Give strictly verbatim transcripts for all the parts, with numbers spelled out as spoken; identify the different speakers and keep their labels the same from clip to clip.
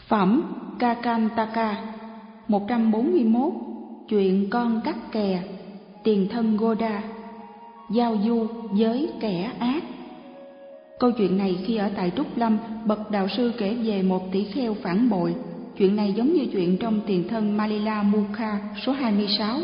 Speaker 1: Phẩm Kakantaka một trăm bốn mươi mốt. Chuyện con cắt kè. Tiền thân Goda. Giao du với kẻ ác. Câu chuyện này khi ở tại Trúc Lâm, bậc đạo sư kể về một tỷ kheo phản bội. Chuyện này giống như chuyện trong Tiền thân Malila Mukha số hai mươi sáu.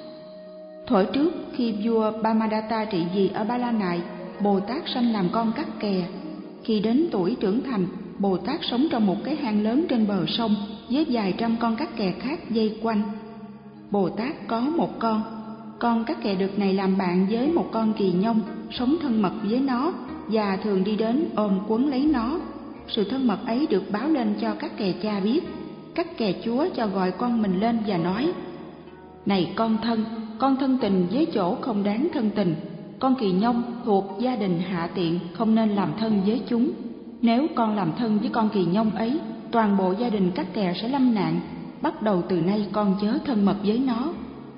Speaker 1: Thuở trước, khi vua Brahmadatta trị vì ở Ba La Nại, Bồ Tát sanh làm con cắt kè. Khi đến tuổi trưởng thành, Bồ Tát sống trong một cái hang lớn trên bờ sông với vài trăm con cắt kè khác dây quanh. Bồ Tát có một con. Con cắt kè đực này làm bạn với một con kỳ nhông, sống thân mật với nó và thường đi đến ôm quấn lấy nó. Sự thân mật ấy được báo lên cho cắt kè cha biết. Cắt kè chúa cho gọi con mình lên và nói: "Này con thân, con thân tình với chỗ không đáng thân tình. Con kỳ nhông thuộc gia đình hạ tiện, không nên làm thân với chúng. Nếu con làm thân với con kỳ nhông ấy, toàn bộ gia đình cắt kè sẽ lâm nạn. Bắt đầu từ nay con chớ thân mật với nó."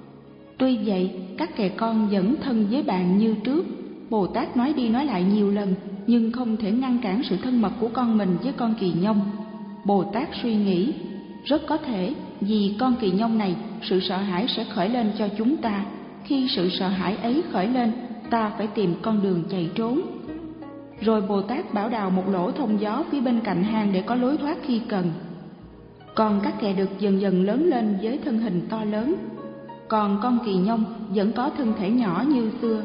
Speaker 1: Tuy vậy, cắt kè con vẫn thân với bạn như trước. Bồ Tát nói đi nói lại nhiều lần, nhưng không thể ngăn cản sự thân mật của con mình với con kỳ nhông. Bồ Tát suy nghĩ, rất có thể vì con kỳ nhông này, sự sợ hãi sẽ khởi lên cho chúng ta. Khi sự sợ hãi ấy khởi lên, ta phải tìm con đường chạy trốn. Rồi Bồ Tát bảo đào một lỗ thông gió phía bên cạnh hang để có lối thoát khi cần. Con cắt kè đực dần dần lớn lên với thân hình to lớn, còn con kỳ nhông vẫn có thân thể nhỏ như xưa.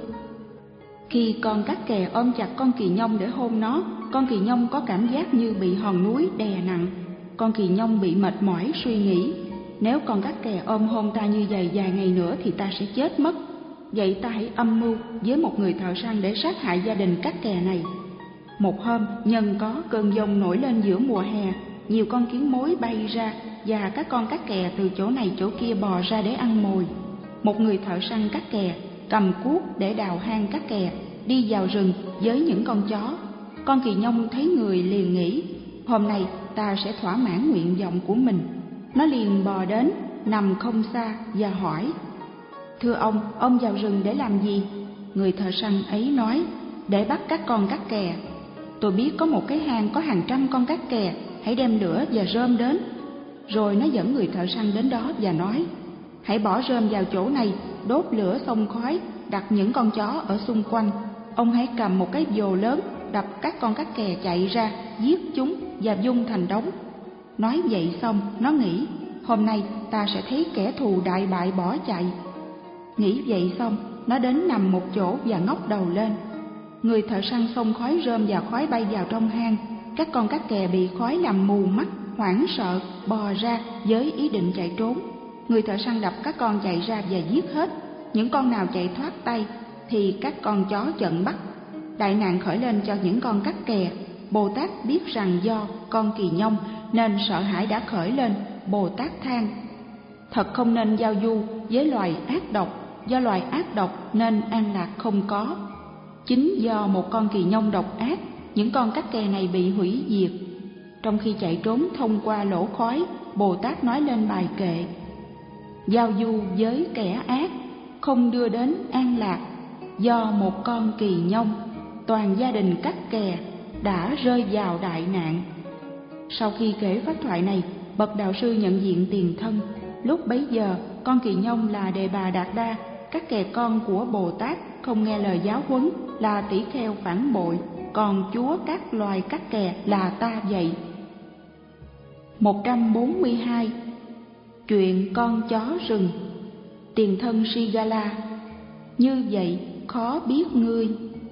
Speaker 1: Khi con cắt kè ôm chặt con kỳ nhông để hôn nó, con kỳ nhông có cảm giác như bị hòn núi đè nặng. Con kỳ nhông bị mệt mỏi suy nghĩ, nếu con cắt kè ôm hôn ta như vậy vài ngày nữa thì ta sẽ chết mất. Vậy ta hãy âm mưu với một người thợ săn để sát hại gia đình cắt kè này. Một hôm, nhân có cơn giông nổi lên giữa mùa hè, nhiều con kiến mối bay ra và các con cắt kè từ chỗ này chỗ kia bò ra để ăn mồi. Một người thợ săn cắt kè cầm cuốc để đào hang cắt kè, đi vào rừng với những con chó. Con kỳ nhông thấy người liền nghĩ, hôm nay ta sẽ thỏa mãn nguyện vọng của mình. Nó liền bò đến, nằm không xa và hỏi: "Thưa ông, ông vào rừng để làm gì?" Người thợ săn ấy nói: "Để bắt các con cắt kè. Tôi biết có một cái hang có hàng trăm con cắt kè, hãy đem lửa và rơm đến." Rồi nó dẫn người thợ săn đến đó và nói: "Hãy bỏ rơm vào chỗ này, đốt lửa xông khói, đặt những con chó ở xung quanh. Ông hãy cầm một cái vồ lớn, đập các con cắt kè chạy ra, giết chúng và vung thành đống." Nói vậy xong, nó nghĩ, hôm nay ta sẽ thấy kẻ thù đại bại bỏ chạy. Nghĩ vậy xong, nó đến nằm một chỗ và ngóc đầu lên. Người thợ săn xông khói rơm và khói bay vào trong hang. Các con cắt kè bị khói làm mù mắt, hoảng sợ, bò ra với ý định chạy trốn. Người thợ săn đập các con chạy ra và giết hết. Những con nào chạy thoát tay thì các con chó chận bắt. Đại nạn khởi lên cho những con cắt kè. Bồ Tát biết rằng do con kỳ nhông nên sợ hãi đã khởi lên. Bồ Tát than: "Thật không nên giao du với loài ác độc. Do loài ác độc nên an lạc không có." Chính do một con kỳ nhông độc ác, những con cắt kè này bị hủy diệt. Trong khi chạy trốn thông qua lỗ khói, Bồ Tát nói lên bài kệ: "Giao du với kẻ ác không đưa đến an lạc. Do một con kỳ nhông, toàn gia đình cắt kè đã rơi vào đại nạn." Sau khi kể pháp thoại này, bậc đạo sư nhận diện tiền thân. Lúc bấy giờ, con kỳ nhông là Đề Bà Đạt Đa, cắt kè con của Bồ Tát, không nghe lời giáo huấn, là tỷ kheo phản bội, còn chúa các loài cắt kè là ta vậy. một trăm bốn mươi hai. Chuyện con chó rừng. Tiền thân Sigala. Như vậy khó biết ngươi.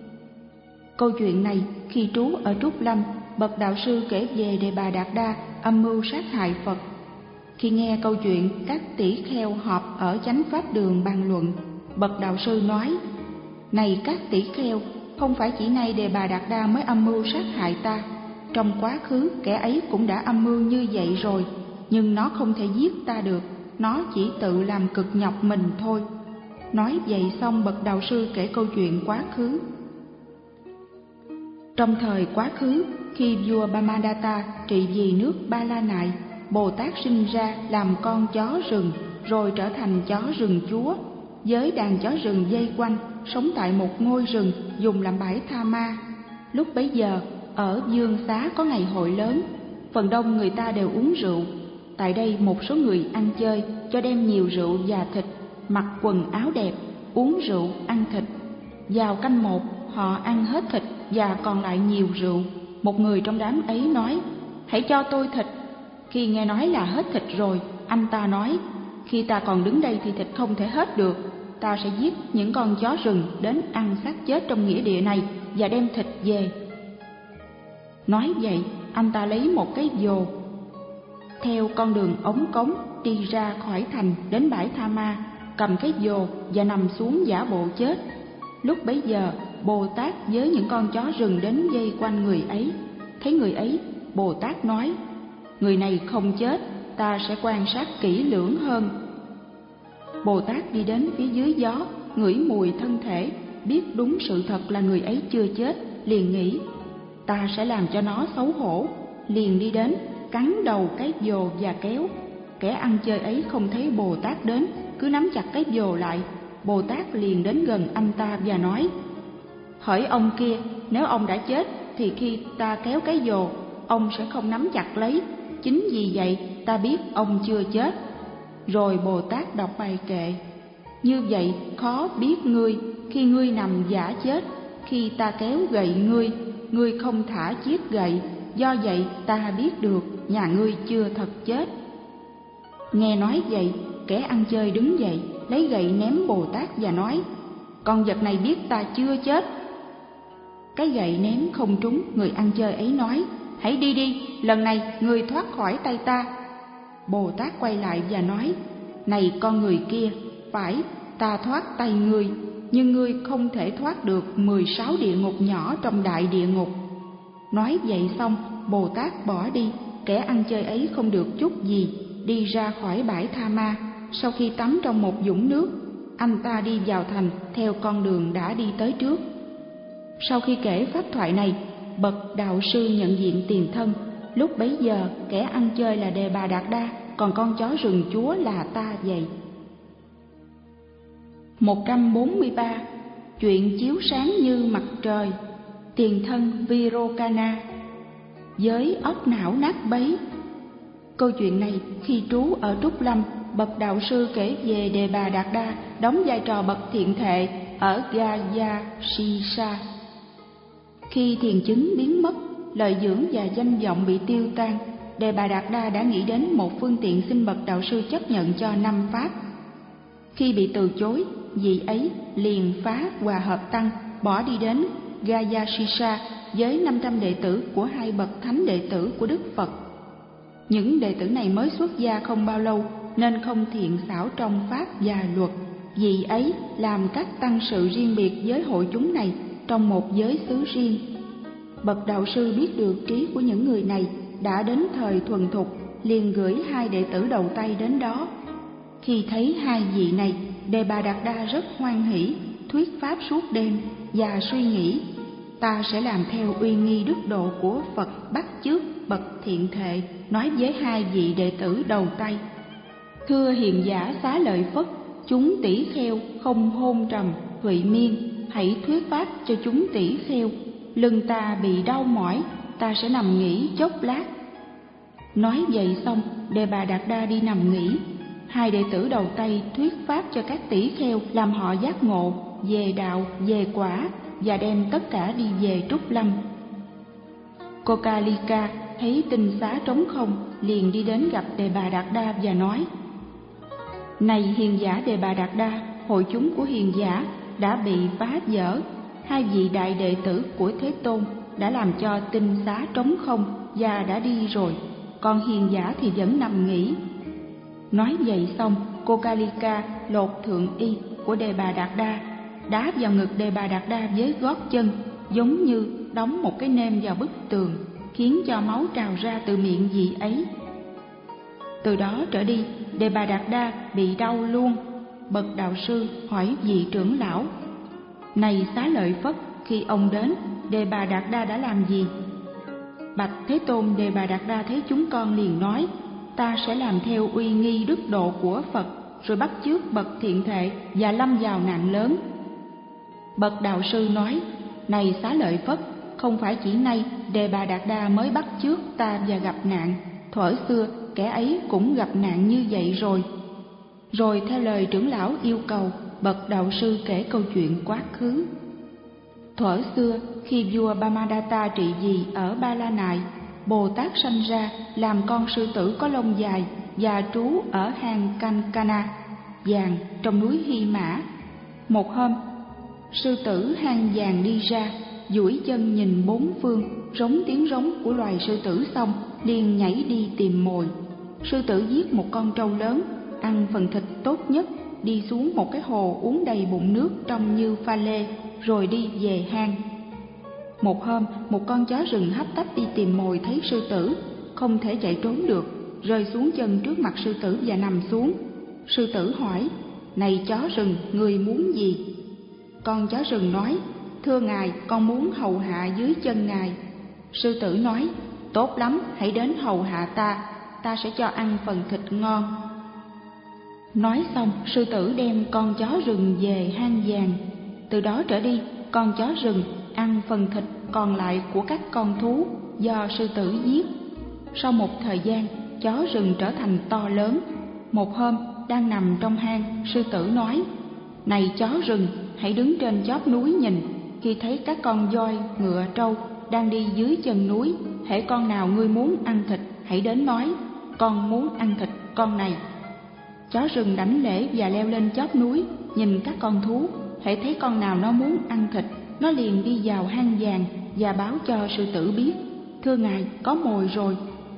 Speaker 1: Câu chuyện này khi trú ở Trúc Lâm, bậc đạo sư kể về Đề Bà Đạt Đa âm mưu sát hại Phật. Khi nghe câu chuyện, các tỷ kheo họp ở chánh pháp đường bàn luận. Bậc đạo sư nói: "Này các tỷ kheo, không phải chỉ nay Đề Bà Đạt Đa mới âm mưu sát hại ta. Trong quá khứ kẻ ấy cũng đã âm mưu như vậy rồi, nhưng nó không thể giết ta được, nó chỉ tự làm cực nhọc mình thôi." Nói vậy xong, bậc đạo sư kể câu chuyện quá khứ. Trong thời quá khứ, khi vua Brahmadatta trị vì nước Ba La Nại, Bồ Tát sinh ra làm con chó rừng, rồi trở thành chó rừng chúa, với đàn chó rừng dây quanh, sống tại một ngôi rừng dùng làm bãi tha ma. Lúc bấy giờ, ở Dương Xá có ngày hội lớn. phần đông người ta đều uống rượu. Tại đây một số người ăn chơi, cho đem nhiều rượu và thịt, mặc quần áo đẹp, uống rượu, ăn thịt. Vào canh một, họ ăn hết thịt và còn lại nhiều rượu. Một người trong đám ấy nói: hãy cho tôi thịt. Khi nghe nói là hết thịt rồi, anh ta nói: khi ta còn đứng đây thì thịt không thể hết được. Ta sẽ giết những con chó rừng đến ăn xác chết trong nghĩa địa này và đem thịt về. Nói vậy, anh ta lấy một cái vồ, theo con đường ống cống đi ra khỏi thành đến bãi Tha Ma, cầm cái vồ và nằm xuống giả bộ chết. Lúc bấy giờ, Bồ Tát với những con chó rừng đến vây quanh người ấy. Thấy người ấy, Bồ Tát nói: người này không chết, ta sẽ quan sát kỹ lưỡng hơn. Bồ Tát đi đến phía dưới gió, ngửi mùi thân thể, biết đúng sự thật là người ấy chưa chết, liền nghĩ: ta sẽ làm cho nó xấu hổ. Liền đi đến, cắn đầu cái vồ và kéo. Kẻ ăn chơi ấy không thấy Bồ Tát đến, cứ nắm chặt cái vồ lại. Bồ Tát liền đến gần anh ta và nói: hỡi ông kia, nếu ông đã chết thì khi ta kéo cái vồ, ông sẽ không nắm chặt lấy. Chính vì vậy ta biết ông chưa chết. Rồi Bồ Tát đọc bài kệ: như vậy khó biết ngươi, khi ngươi nằm giả chết. Khi ta kéo gậy ngươi, ngươi không thả chiếc gậy. Do vậy ta biết được nhà ngươi chưa thật chết. Nghe nói vậy, kẻ ăn chơi đứng dậy, lấy gậy ném Bồ Tát và nói: con vật này biết ta chưa chết. Cái gậy ném không trúng, người ăn chơi ấy nói: hãy đi đi, lần này ngươi thoát khỏi tay ta. Bồ Tát quay lại và nói: này con người kia, phải, ta thoát tay ngươi, nhưng ngươi không thể thoát được mười sáu địa ngục nhỏ trong đại địa ngục. Nói vậy xong, Bồ Tát bỏ đi. Kẻ ăn chơi ấy không được chút gì, đi ra khỏi bãi Tha Ma. Sau khi tắm trong một vũng nước, anh ta đi vào thành theo con đường đã đi tới trước. Sau khi kể pháp thoại này, bậc đạo sư nhận diện tiền thân. Lúc bấy giờ, kẻ ăn chơi là Đề Bà Đạt Đa, còn con chó rừng chúa là ta vậy. một trăm bốn mươi ba. Chuyện chiếu sáng như mặt trời. Tiền thân Virokana. Với óc não nát bấy. Câu chuyện này khi trú ở Trúc Lâm, bậc đạo sư kể về Đề Bà Đạt Đa đóng vai trò bậc thiện thệ ở Gaya Sisa. Khi thiền chứng biến mất, lợi dưỡng và danh vọng bị tiêu tan, Đề Bà Đạt Đa đã nghĩ đến một phương tiện xin bậc đạo sư chấp nhận cho năm pháp. Khi bị từ chối, vị ấy liền phá hòa hợp tăng, bỏ đi đến Gaya Sisa với năm trăm đệ tử của hai bậc thánh đệ tử của Đức Phật. Những đệ tử này mới xuất gia không bao lâu nên không thiện xảo trong pháp và luật. Vị ấy làm các tăng sự riêng biệt với hội chúng này trong một giới xứ riêng. Bậc đạo sư biết được trí của những người này đã đến thời thuần thục, liền gửi hai đệ tử đầu tay đến đó. Khi thấy hai vị này, Đề Bà Đạt Đa rất hoan hỷ, thuyết pháp suốt đêm và suy nghĩ: ta sẽ làm theo uy nghi đức độ của Phật bắt chước bậc thiện thệ, nói với hai vị đệ tử đầu tay: thưa hiền giả Xá Lợi Phất, chúng tỷ kheo không hôn trầm, huệ miên, hãy thuyết pháp cho chúng tỷ kheo. Lưng ta bị đau mỏi, ta sẽ nằm nghỉ chốc lát. Nói vậy xong, Đề Bà Đạt Đa đi nằm nghỉ. Hai đệ tử đầu tay thuyết pháp cho các tỷ kheo, làm họ giác ngộ về đạo, về quả, và đem tất cả đi về Trúc Lâm. Kokalika thấy tinh xá trống không, liền đi đến gặp Đề Bà Đạt Đa và nói: này hiền giả Đề Bà Đạt Đa, hội chúng của hiền giả đã bị phá vỡ. Hai vị đại đệ tử của Thế Tôn đã làm cho tinh xá trống không và đã đi rồi, còn hiền giả thì vẫn nằm nghỉ. Nói vậy xong, Kokalika lột thượng y của Đề Bà Đạt Đa, đá vào ngực Đề Bà Đạt Đa với gót chân, giống như đóng một cái nêm vào bức tường, khiến cho máu trào ra từ miệng vị ấy. Từ đó trở đi, Đề Bà Đạt Đa bị đau luôn. Bậc đạo sư hỏi vị trưởng lão: này Xá Lợi Phất, khi ông đến, Đề Bà Đạt Đa đã làm gì? Bạch Thế Tôn, Đề Bà Đạt Đa thấy chúng con liền nói: ta sẽ làm theo uy nghi đức độ của Phật, rồi bắt chước bậc thiện thệ và lâm vào nạn lớn. Bậc đạo sư nói: này Xá Lợi Phất, không phải chỉ nay Đề Bà Đạt Đa mới bắt chước ta và gặp nạn, thuở xưa kẻ ấy cũng gặp nạn như vậy rồi. Rồi theo lời trưởng lão yêu cầu, bậc đạo sư kể câu chuyện quá khứ. Thuở xưa khi vua Brahmadatta trị vì ở Ba La Nại, Bồ Tát sanh ra làm con sư tử có lông dài và trú ở hang Kankana vàng trong núi Hy Mã. Một hôm, sư tử hang vàng đi ra, duỗi chân nhìn bốn phương, rống tiếng rống của loài sư tử xong liền nhảy đi tìm mồi. Sư tử giết một con trâu lớn, ăn phần thịt tốt nhất, đi xuống một cái hồ uống đầy bụng nước trông như pha lê, rồi đi về hang. Một hôm, một con chó rừng hấp tấp đi tìm mồi thấy sư tử, không thể chạy trốn được, rơi xuống chân trước mặt sư tử và nằm xuống. Sư tử hỏi: "Này chó rừng, người muốn gì?" Con chó rừng nói: "Thưa ngài, con muốn hầu hạ dưới chân ngài." Sư tử nói: "Tốt lắm, hãy đến hầu hạ ta, ta sẽ cho ăn phần thịt ngon." Nói xong, sư tử đem con chó rừng về hang vàng. Từ đó trở đi, con chó rừng ăn phần thịt còn lại của các con thú do sư tử giết. Sau một thời gian, chó rừng trở thành to lớn. Một hôm, đang nằm trong hang, sư tử nói: "Này chó rừng, hãy đứng trên chóp núi nhìn, khi thấy các con voi, ngựa, trâu đang đi dưới chân núi, hễ con nào ngươi muốn ăn thịt, hãy đến nói: con muốn ăn thịt con này." Chó rừng đảnh lễ và leo lên chóp núi, nhìn các con thú, hễ thấy con nào nó muốn ăn thịt, nó liền đi vào hang vàng và báo cho sư tử biết: "Thưa ngài, có mồi rồi."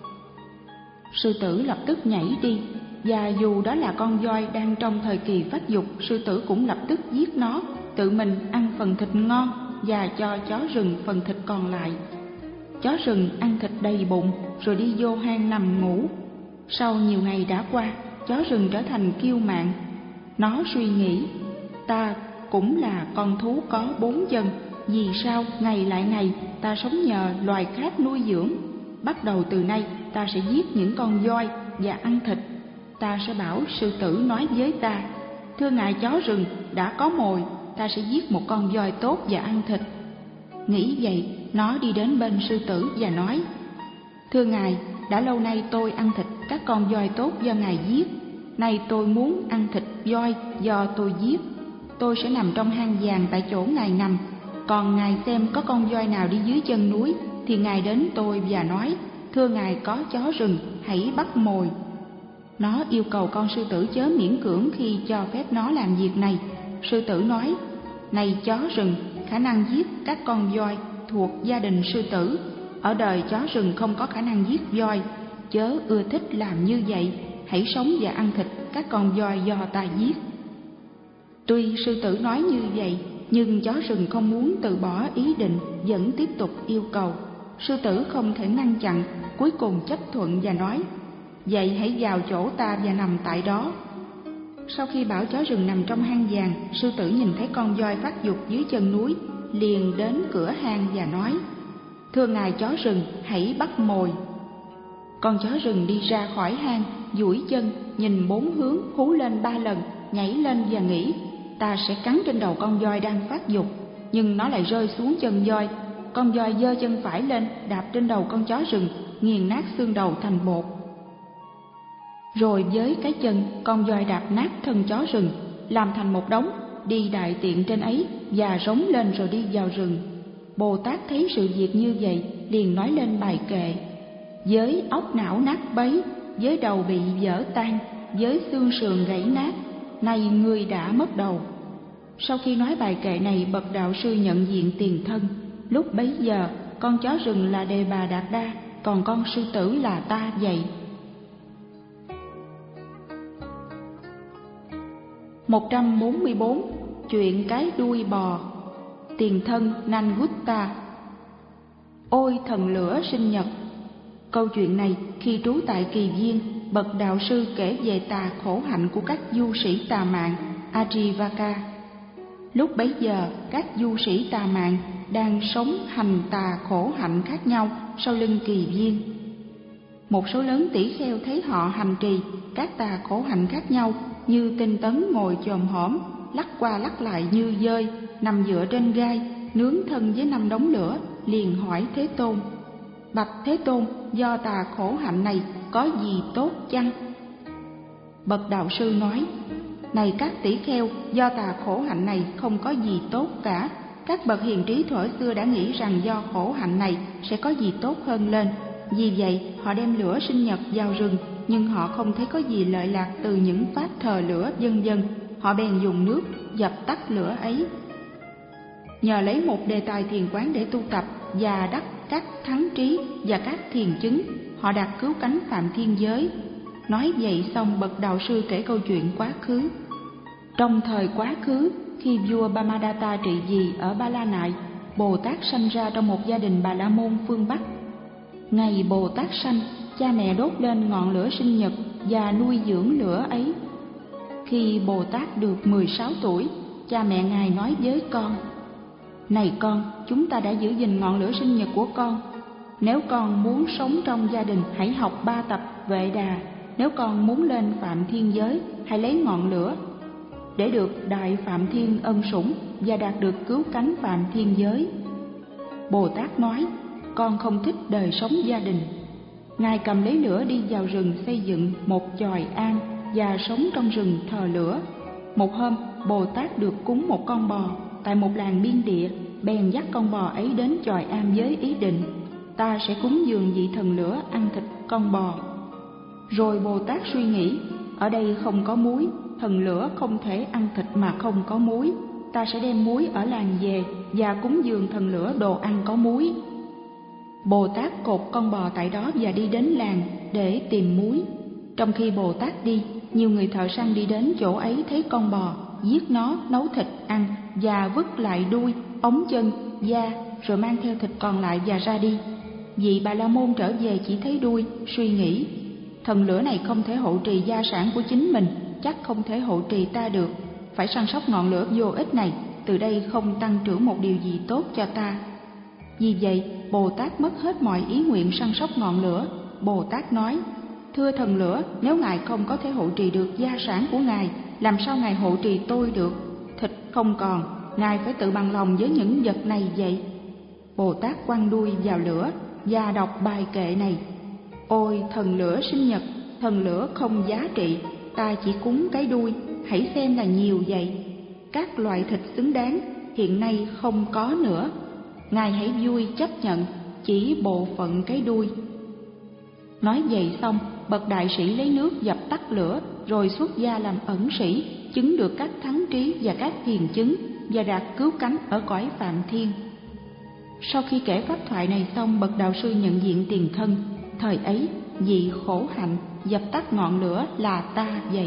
Speaker 1: Sư tử lập tức nhảy đi, và dù đó là con voi đang trong thời kỳ phát dục, sư tử cũng lập tức giết nó, tự mình ăn phần thịt ngon và cho chó rừng phần thịt còn lại. Chó rừng ăn thịt đầy bụng rồi đi vô hang nằm ngủ. Sau nhiều ngày đã qua, chó rừng trở thành kiêu mạn. Nó suy nghĩ: "Ta cũng là con thú có bốn chân, vì sao ngày lại ngày ta sống nhờ loài khác nuôi dưỡng? Bắt đầu từ nay ta sẽ giết những con voi và ăn thịt. Ta sẽ bảo sư tử nói với ta: thưa ngài chó rừng, đã có mồi, ta sẽ giết một con voi tốt và ăn thịt." Nghĩ vậy, nó đi đến bên sư tử và nói: "Thưa ngài, đã lâu nay tôi ăn thịt các con voi tốt do ngài giết. Nay tôi muốn ăn thịt voi do tôi giết. Tôi sẽ nằm trong hang vàng tại chỗ ngài nằm. Còn ngài xem có con voi nào đi dưới chân núi thì ngài đến tôi và nói: thưa ngài có chó rừng, hãy bắt mồi." Nó yêu cầu con sư tử chớ miễn cưỡng khi cho phép nó làm việc này. Sư tử nói: "Này chó rừng, khả năng giết các con voi thuộc gia đình sư tử. Ở đời chó rừng không có khả năng giết voi, chớ ưa thích làm như vậy. Hãy sống và ăn thịt các con voi do ta giết." Tuy sư tử nói như vậy, nhưng chó rừng không muốn từ bỏ ý định, vẫn tiếp tục yêu cầu. Sư tử không thể ngăn chặn, cuối cùng chấp thuận và nói: "Vậy hãy vào chỗ ta và nằm tại đó." Sau khi bảo chó rừng nằm trong hang vàng, sư tử nhìn thấy con voi phát dục dưới chân núi, liền đến cửa hang và nói: "Thưa ngài chó rừng, hãy bắt mồi." Con chó rừng đi ra khỏi hang, duỗi chân, nhìn bốn hướng, hú lên ba lần, nhảy lên và nghĩ: "Ta sẽ cắn trên đầu con voi đang phát dục." Nhưng nó lại rơi xuống chân voi. Con voi giơ chân phải lên, đạp trên đầu con chó rừng, nghiền nát xương đầu thành bột. Rồi với cái chân, con voi đạp nát thân chó rừng, làm thành một đống, đi đại tiện trên ấy và rống lên rồi đi vào rừng. Bồ Tát thấy sự việc như vậy, liền nói lên bài kệ: "Với óc não nát bấy, với đầu bị vỡ tan, với xương sườn gãy nát, nay ngươi đã mất đầu." Sau khi nói bài kệ này, bậc đạo sư nhận diện tiền thân. Lúc bấy giờ, con chó rừng là Đề Bà Đạt Đa, còn con sư tử là ta vậy. một trăm bốn mươi bốn. Chuyện cái đuôi bò. Tiền thân Nangutta. Ôi thần lửa sinh nhật. Câu chuyện này khi trú tại Kỳ Viên, bậc đạo sư kể về tà khổ hạnh của các du sĩ tà mạng Ajivaka. Lúc bấy giờ, các du sĩ tà mạng đang sống hành tà khổ hạnh khác nhau sau lưng Kỳ Viên. Một số lớn tỷ kheo thấy họ hành trì các tà khổ hạnh khác nhau, như tinh tấn ngồi chồm hổm, lắc qua lắc lại như dơi, nằm dựa trên gai, nướng thân với năm đống lửa, liền hỏi Thế Tôn: Bạch Thế Tôn, do tà khổ hạnh này có gì tốt chăng? Bậc đạo sư nói: Này các tỷ kheo, do tà khổ hạnh này không có gì tốt cả. Các bậc hiền trí thuở xưa đã nghĩ rằng do khổ hạnh này sẽ có gì tốt hơn lên. Vì vậy họ đem lửa sinh nhật vào rừng, nhưng họ không thấy có gì lợi lạc từ những pháp thờ lửa vân vân. Họ bèn dùng nước dập tắt lửa ấy. Nhờ lấy một đề tài thiền quán để tu tập và đắc các thắng trí và các thiền chứng, họ đạt cứu cánh phạm thiên giới. Nói vậy xong, bậc đạo sư kể câu chuyện quá khứ. Trong thời quá khứ, khi vua Brahmadatta trị vì ở Ba La Nại, Bồ Tát sanh ra trong một gia đình Bà La Môn phương Bắc. Ngày Bồ Tát sanh, cha mẹ đốt lên ngọn lửa sinh nhật và nuôi dưỡng lửa ấy. Khi Bồ Tát được mười sáu tuổi, cha mẹ Ngài nói với con: Này con, chúng ta đã giữ gìn ngọn lửa sinh nhật của con. Nếu con muốn sống trong gia đình, hãy học ba tập Vệ Đà. Nếu con muốn lên Phạm Thiên Giới, hãy lấy ngọn lửa để được Đại Phạm Thiên ân sủng và đạt được cứu cánh Phạm Thiên Giới. Bồ Tát nói: Con không thích đời sống gia đình. Ngài cầm lấy lửa đi vào rừng xây dựng một chòi am và sống trong rừng thờ lửa. Một hôm, Bồ Tát được cúng một con bò tại một làng biên địa, bèn dắt con bò ấy đến chòi am với ý định: Ta sẽ cúng dường vị thần lửa ăn thịt con bò. Rồi Bồ Tát suy nghĩ: Ở đây không có muối, thần lửa không thể ăn thịt mà không có muối. Ta sẽ đem muối ở làng về và cúng dường thần lửa đồ ăn có muối. Bồ Tát cột con bò tại đó và đi đến làng để tìm muối. Trong khi Bồ Tát đi, nhiều người thợ săn đi đến chỗ ấy thấy con bò, giết nó, nấu thịt ăn và vứt lại đuôi, ống chân, da, rồi mang theo thịt còn lại và ra đi. Vị Bà La Môn trở về chỉ thấy đuôi, suy nghĩ: Thần lửa này không thể hộ trì gia sản của chính mình, chắc không thể hộ trì ta được. Phải săn sóc ngọn lửa vô ích này, từ đây không tăng trưởng một điều gì tốt cho ta. Vì vậy, Bồ Tát mất hết mọi ý nguyện săn sóc ngọn lửa. Bồ Tát nói: Thưa thần lửa, nếu Ngài không có thể hộ trì được gia sản của Ngài, làm sao Ngài hộ trì tôi được? Thịt không còn, Ngài phải tự bằng lòng với những vật này vậy. Bồ Tát quăng đuôi vào lửa và đọc bài kệ này: Ôi thần lửa sinh nhật, thần lửa không giá trị, ta chỉ cúng cái đuôi, hãy xem là nhiều vậy. Các loại thịt xứng đáng hiện nay không có nữa. Ngài hãy vui chấp nhận chỉ bộ phận cái đuôi. Nói vậy xong, bậc đại sĩ lấy nước dập tắt lửa, rồi xuất gia làm ẩn sĩ, chứng được các thắng trí và các hiền chứng, và đạt cứu cánh ở cõi Phạm Thiên. Sau khi kể pháp thoại này xong, bậc đạo sư nhận diện tiền thân. Thời ấy, vị khổ hạnh dập tắt ngọn lửa là ta vậy.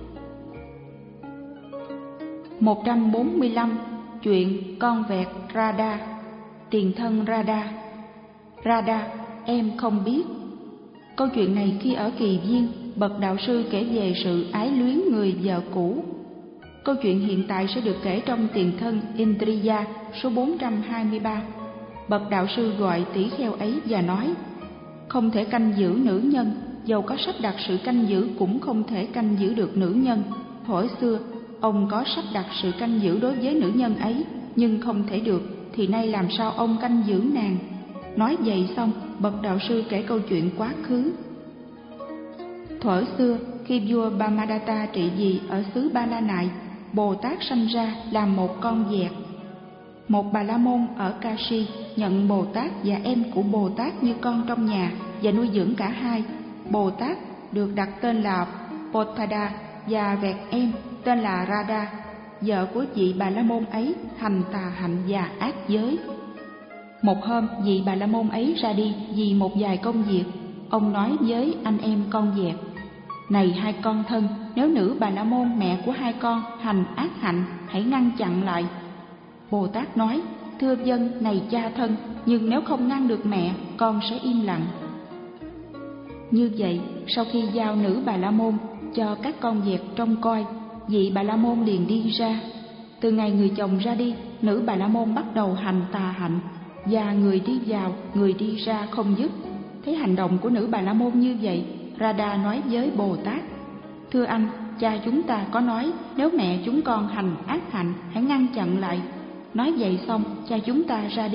Speaker 1: một trăm bốn mươi lăm. Chuyện con vẹt Radha. Tiền thân Radha. Radha, em không biết. Câu chuyện này khi ở Kỳ Viên, bậc đạo sư kể về sự ái luyến người vợ cũ. Câu chuyện hiện tại sẽ được kể trong tiền thân Indriya số bốn trăm hai mươi ba. Bậc đạo sư gọi tỷ kheo ấy và nói: Không thể canh giữ nữ nhân, dầu có sắp đặt sự canh giữ cũng không thể canh giữ được nữ nhân. Thuở xưa, ông có sắp đặt sự canh giữ đối với nữ nhân ấy, nhưng không thể được, thì nay làm sao ông canh giữ nàng? Nói vậy xong, bậc đạo sư kể câu chuyện quá khứ. Thuở xưa, khi vua Brahmadatta trị vì ở xứ Ba La Nại, Bồ Tát sanh ra làm một con vẹt. Một Bà La Môn ở Kashi nhận Bồ Tát và em của Bồ Tát như con trong nhà và nuôi dưỡng cả hai. Bồ Tát được đặt tên là Pothada và vẹt em tên là Radha. Vợ của vị Bà La Môn ấy hành tà hạnh và ác giới. Một hôm, vị Bà La Môn ấy ra đi vì một vài công việc. Ông nói với anh em con vẹt: Này hai con thân, nếu nữ Bà La Môn mẹ của hai con hành ác hạnh, hãy ngăn chặn lại. Bồ Tát nói: Thưa vâng, này cha thân, nhưng nếu không ngăn được mẹ, con sẽ im lặng. Như vậy, sau khi giao nữ Bà La Môn cho các con vẹt trông coi, vị Bà La Môn liền đi ra. Từ ngày người chồng ra đi, nữ Bà La Môn bắt đầu hành tà hạnh, và người đi vào, người đi ra không dứt. Thấy hành động của nữ Bà La Môn như vậy, Radha nói với Bồ Tát: Thưa anh, cha chúng ta có nói nếu mẹ chúng con hành ác hạnh, hãy ngăn chặn lại. Nói vậy xong, cha chúng ta ra đi,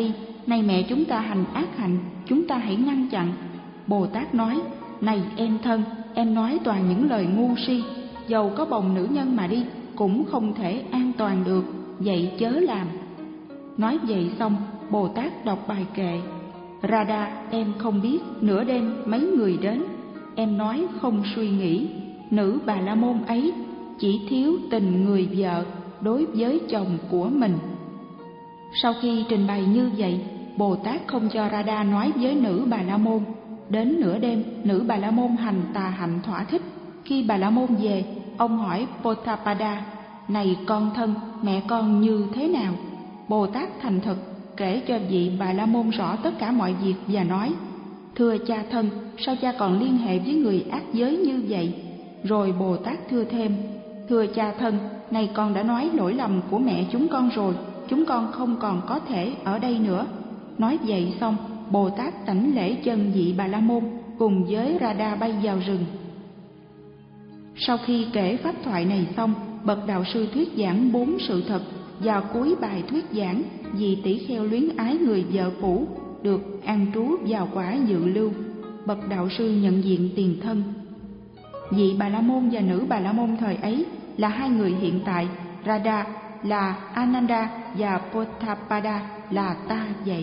Speaker 1: nay mẹ chúng ta hành ác hạnh, chúng ta hãy ngăn chặn. Bồ Tát nói, này em thân, em nói toàn những lời ngu si, dầu có bồng nữ nhân mà đi cũng không thể an toàn được, vậy chớ làm. Nói vậy xong, Bồ Tát đọc bài kệ. Radha, em không biết nửa đêm mấy người đến, em nói không suy nghĩ, nữ Bà La Môn ấy chỉ thiếu tình người vợ đối với chồng của mình. Sau khi trình bày như vậy, Bồ Tát không cho Radha nói với nữ Bà La Môn. Đến nửa đêm, nữ Bà La Môn hành tà hạnh thỏa thích. Khi Bà La Môn về, ông hỏi Potapada, này con thân, mẹ con như thế nào? Bồ Tát thành thật kể cho vị Bà La Môn rõ tất cả mọi việc và nói, thưa cha thân, sao cha còn liên hệ với người ác giới như vậy? Rồi Bồ Tát thưa thêm, thưa cha thân, này con đã nói lỗi lầm của mẹ chúng con rồi, chúng con không còn có thể ở đây nữa. Nói vậy xong, Bồ Tát đảnh lễ chân vị Bà La Môn cùng với Radha bay vào rừng. Sau khi kể pháp thoại này xong, bậc đạo sư thuyết giảng bốn sự thật. Vào cuối bài thuyết giảng, vị tỷ kheo luyến ái người vợ cũ được an trú vào quả dự lưu. Bậc đạo sư nhận diện tiền thân. Vị Bà La Môn và nữ Bà La Môn thời ấy là hai người hiện tại, Radha là Ananda và Potapada là ta vậy.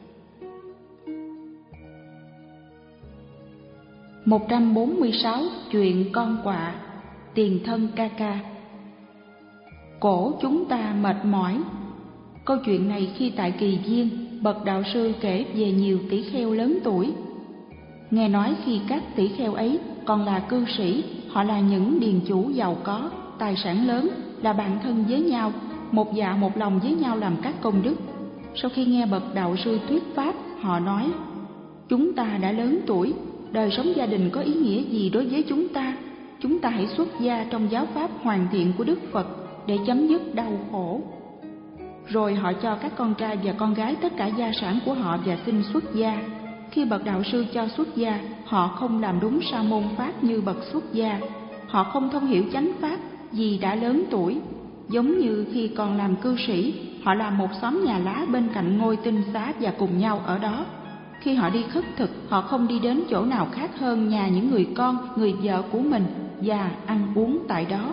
Speaker 1: một trăm bốn mươi sáu. Chuyện con quạ, tiền thân ca ca. Cổ chúng ta mệt mỏi. Câu chuyện này khi tại Kỳ Viên, bậc đạo sư kể về nhiều tỷ kheo lớn tuổi. Nghe nói khi các tỷ kheo ấy còn là cư sĩ, họ là những điền chủ giàu có, tài sản lớn, là bạn thân với nhau, một dạ một lòng với nhau làm các công đức. Sau khi nghe bậc đạo sư thuyết pháp, họ nói, chúng ta đã lớn tuổi, đời sống gia đình có ý nghĩa gì đối với chúng ta? Chúng ta hãy xuất gia trong giáo pháp hoàn thiện của Đức Phật để chấm dứt đau khổ. Rồi họ cho các con trai và con gái tất cả gia sản của họ và xin xuất gia. Khi bậc đạo sư cho xuất gia, họ không làm đúng sa môn pháp như bậc xuất gia. Họ không thông hiểu chánh pháp vì đã lớn tuổi. Giống như khi còn làm cư sĩ, họ làm một xóm nhà lá bên cạnh ngôi tinh xá và cùng nhau ở đó. Khi họ đi khất thực, họ không đi đến chỗ nào khác hơn nhà những người con, người vợ của mình và ăn uống tại đó.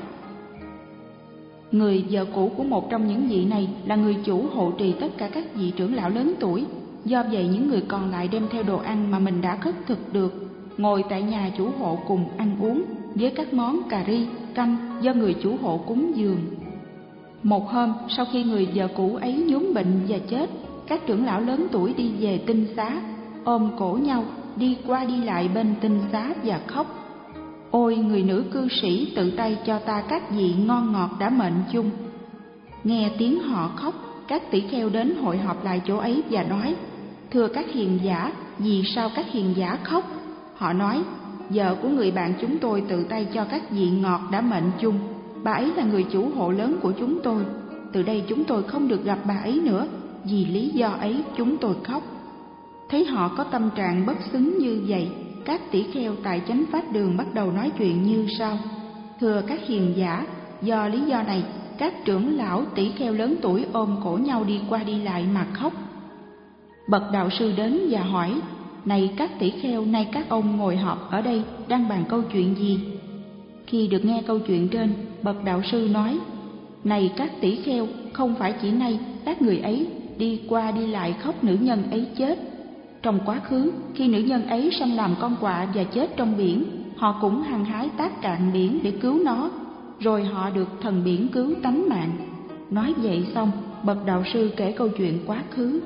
Speaker 1: Người vợ cũ của một trong những vị này là người chủ hộ trì tất cả các vị trưởng lão lớn tuổi. Do vậy những người còn lại đem theo đồ ăn mà mình đã khất thực được, ngồi tại nhà chủ hộ cùng ăn uống với các món cà ri, canh do người chủ hộ cúng dường. Một hôm, sau khi người vợ cũ ấy nhuốm bệnh và chết, các trưởng lão lớn tuổi đi về tinh xá, ôm cổ nhau đi qua đi lại bên tinh xá và khóc. Ôi người nữ cư sĩ tự tay cho ta các vị ngon ngọt đã mệnh chung. Nghe tiếng họ khóc, các tỷ kheo đến hội họp lại chỗ ấy và nói, thưa các hiền giả, vì sao các hiền giả khóc? Họ nói, vợ của người bạn chúng tôi tự tay cho các vị ngọt đã mệnh chung. Bà ấy là người chủ hộ lớn của chúng tôi. Từ đây chúng tôi không được gặp bà ấy nữa, vì lý do ấy chúng tôi khóc. Thấy họ có tâm trạng bất xứng như vậy, các tỷ kheo tại chánh pháp đường bắt đầu nói chuyện như sau. Thưa các hiền giả, do lý do này, các trưởng lão tỷ kheo lớn tuổi ôm cổ nhau đi qua đi lại mà khóc. Bậc đạo sư đến và hỏi, này các tỷ kheo, nay các ông ngồi họp ở đây đang bàn câu chuyện gì? Khi được nghe câu chuyện trên, bậc đạo sư nói, này các tỷ kheo, không phải chỉ nay các người ấy đi qua đi lại khóc nữ nhân ấy chết. Trong quá khứ, khi nữ nhân ấy sanh làm con quạ và chết trong biển, họ cũng hăng hái tát cạn biển để cứu nó, rồi họ được thần biển cứu tánh mạng. Nói vậy xong, bậc đạo sư kể câu chuyện quá khứ.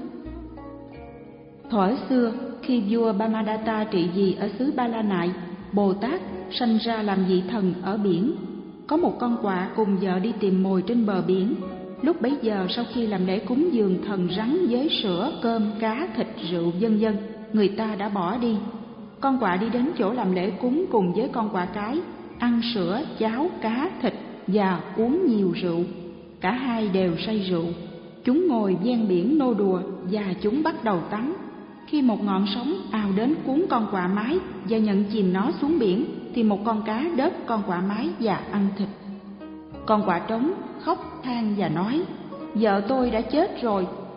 Speaker 1: Thuở xưa, khi vua Brahmadatta trị vì ở xứ Ba La Nại, Bồ Tát sanh ra làm vị thần ở biển. Có một con quạ cùng vợ đi tìm mồi trên bờ biển. Lúc bấy giờ, sau khi làm lễ cúng dường thần rắn với sữa, cơm, cá, thịt, rượu vân vân, người ta đã bỏ đi. Con quạ đi đến chỗ làm lễ cúng cùng với con quạ cái, ăn sữa, cháo, cá, thịt và uống nhiều rượu. Cả hai đều say rượu. Chúng ngồi ven biển nô đùa và chúng bắt đầu tắm. Khi một ngọn sóng ào đến cuốn con quạ mái và nhận chìm nó xuống biển, thì một con cá đớp con quạ mái và ăn thịt. Con quạ trống khóc than và nói, vợ tôi đã chết rồi.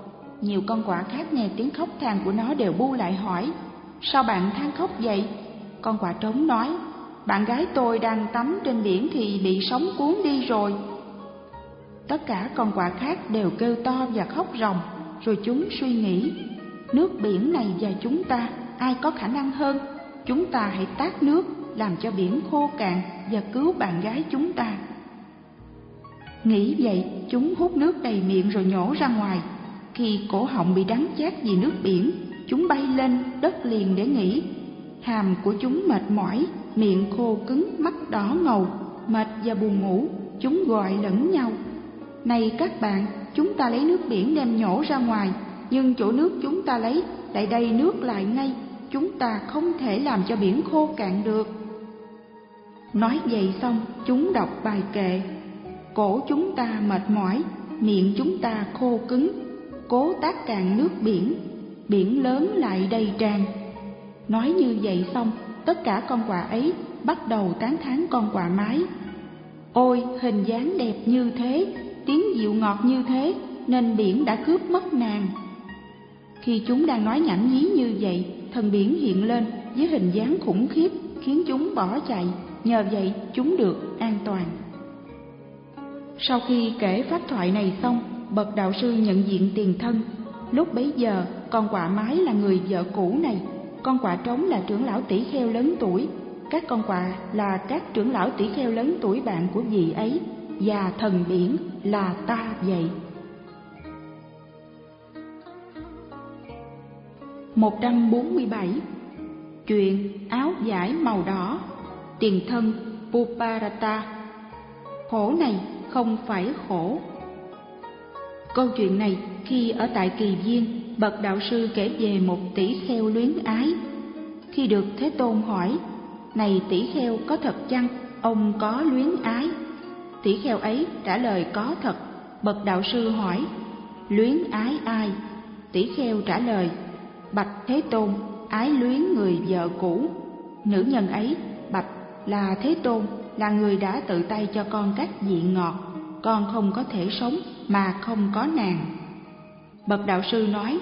Speaker 1: Nhiều con quạ khác nghe tiếng khóc than của nó đều bu lại hỏi: Sao bạn than khóc vậy? Con quạ trống nói: Bạn gái tôi đang tắm trên biển thì bị sóng cuốn đi rồi. Tất cả con quạ khác đều kêu to và khóc ròng. Rồi chúng suy nghĩ: Nước biển này và chúng ta, ai có khả năng hơn? Chúng ta hãy tát nước, làm cho biển khô cạn và cứu bạn gái chúng ta. Nghĩ vậy, chúng hút nước đầy miệng rồi nhổ ra ngoài. Khi cổ họng bị đắng chát vì nước biển, chúng bay lên đất liền để nghỉ. Hàm của chúng mệt mỏi, miệng khô cứng, mắt đỏ ngầu, mệt và buồn ngủ. Chúng gọi lẫn nhau: Này các bạn, chúng ta lấy nước biển đem nhổ ra ngoài, nhưng chỗ nước chúng ta lấy lại đầy nước lại ngay. Chúng ta không thể làm cho biển khô cạn được. Nói vậy xong, chúng đọc bài kệ: Cổ chúng ta mệt mỏi, miệng chúng ta khô cứng, cố tát cạn nước biển, biển lớn lại đầy tràn. Nói như vậy xong, tất cả con quạ ấy bắt đầu tán thán con quạ mái: Ôi, hình dáng đẹp như thế, tiếng dịu ngọt như thế, nên biển đã cướp mất nàng. Khi chúng đang nói nhảm nhí như vậy, thần biển hiện lên với hình dáng khủng khiếp, khiến chúng bỏ chạy. Nhờ vậy chúng được an toàn. Sau khi kể pháp thoại này xong, bậc đạo sư nhận diện tiền thân. Lúc bấy giờ, con quạ mái là người vợ cũ này, con quạ trống là trưởng lão tỷ kheo lớn tuổi, các con quạ là các trưởng lão tỷ kheo lớn tuổi bạn của vị ấy, và thần biển là ta vậy. một trăm bốn mươi bảy. Chuyện áo vải màu đỏ. Tiền thân Puparata. Khổ này không phải khổ. Câu chuyện này khi ở tại Kỳ Viên, bậc đạo sư kể về một tỷ kheo luyến ái. Khi được Thế Tôn hỏi: Này tỷ kheo, có thật chăng ông có luyến ái? Tỷ kheo ấy trả lời có thật. Bậc đạo sư hỏi: Luyến ái ai? Tỷ kheo trả lời: Bạch Thế Tôn, ái luyến người vợ cũ. Nữ nhân ấy bạch là Thế Tôn, là người đã tự tay cho con các vị ngọt, con không có thể sống mà không có nàng. Bậc đạo sư nói: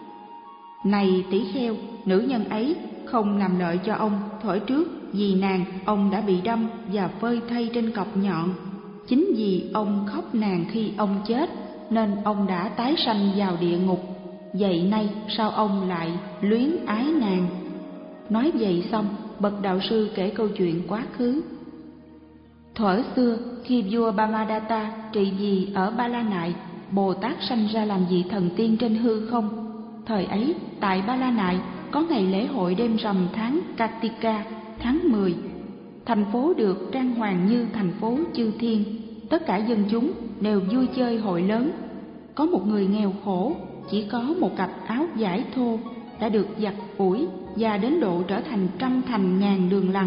Speaker 1: Này tỷ kheo, nữ nhân ấy không làm lợi cho ông, thuở trước vì nàng ông đã bị đâm và phơi thây trên cọc nhọn. Chính vì ông khóc nàng khi ông chết nên ông đã tái sanh vào địa ngục. Vậy nay sao ông lại luyến ái nàng? Nói vậy xong, bậc đạo sư kể câu chuyện quá khứ. Thuở xưa, khi vua Brahmadatta trị vì ở Ba La Nại, Bồ Tát sanh ra làm vị thần tiên trên hư không. Thời ấy, tại Ba La Nại có ngày lễ hội đêm rằm tháng Kartika, tháng mười. Thành phố được trang hoàng như thành phố chư thiên. Tất cả dân chúng đều vui chơi hội lớn. Có một người nghèo khổ, chỉ có một cặp áo vải thô, đã được giặt ủi và đến độ trở thành trăm thành ngàn đường lằn.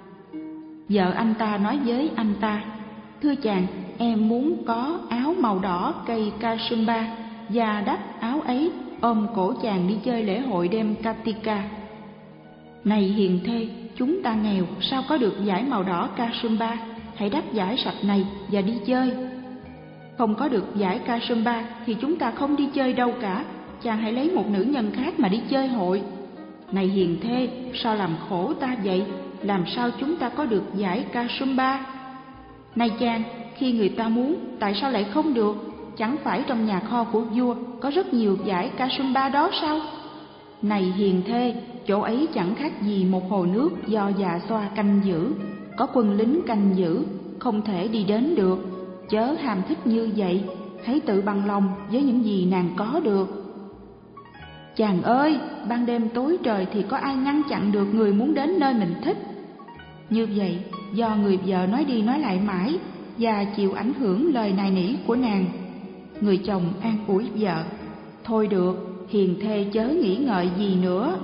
Speaker 1: Vợ anh ta nói với anh ta: Thưa chàng, em muốn có áo màu đỏ cây Kasumba và đắp áo ấy ôm cổ chàng đi chơi lễ hội đêm Kartika. Này hiền thê, chúng ta nghèo sao có được vải màu đỏ Kasumba, hãy đắp vải sạch này và đi chơi. Không có được vải Kasumba thì chúng ta không đi chơi đâu cả, chàng hãy lấy một nữ nhân khác mà đi chơi hội. Này hiền thê, sao làm khổ ta vậy, làm sao chúng ta có được vải Kasumba? Này chàng, khi người ta muốn, tại sao lại không được? Chẳng phải trong nhà kho của vua có rất nhiều vải Kasumba đó sao? Này hiền thê, chỗ ấy chẳng khác gì một hồ nước do già xoa canh giữ, có quân lính canh giữ, không thể đi đến được. Chớ ham thích như vậy, hãy tự bằng lòng với những gì nàng có được. Chàng ơi, ban đêm tối trời thì có ai ngăn chặn được người muốn đến nơi mình thích? Như vậy, do người vợ nói đi nói lại mãi và chịu ảnh hưởng lời nài nỉ của nàng. Người chồng an ủi vợ: Thôi được, hiền thê chớ nghĩ ngợi gì nữa.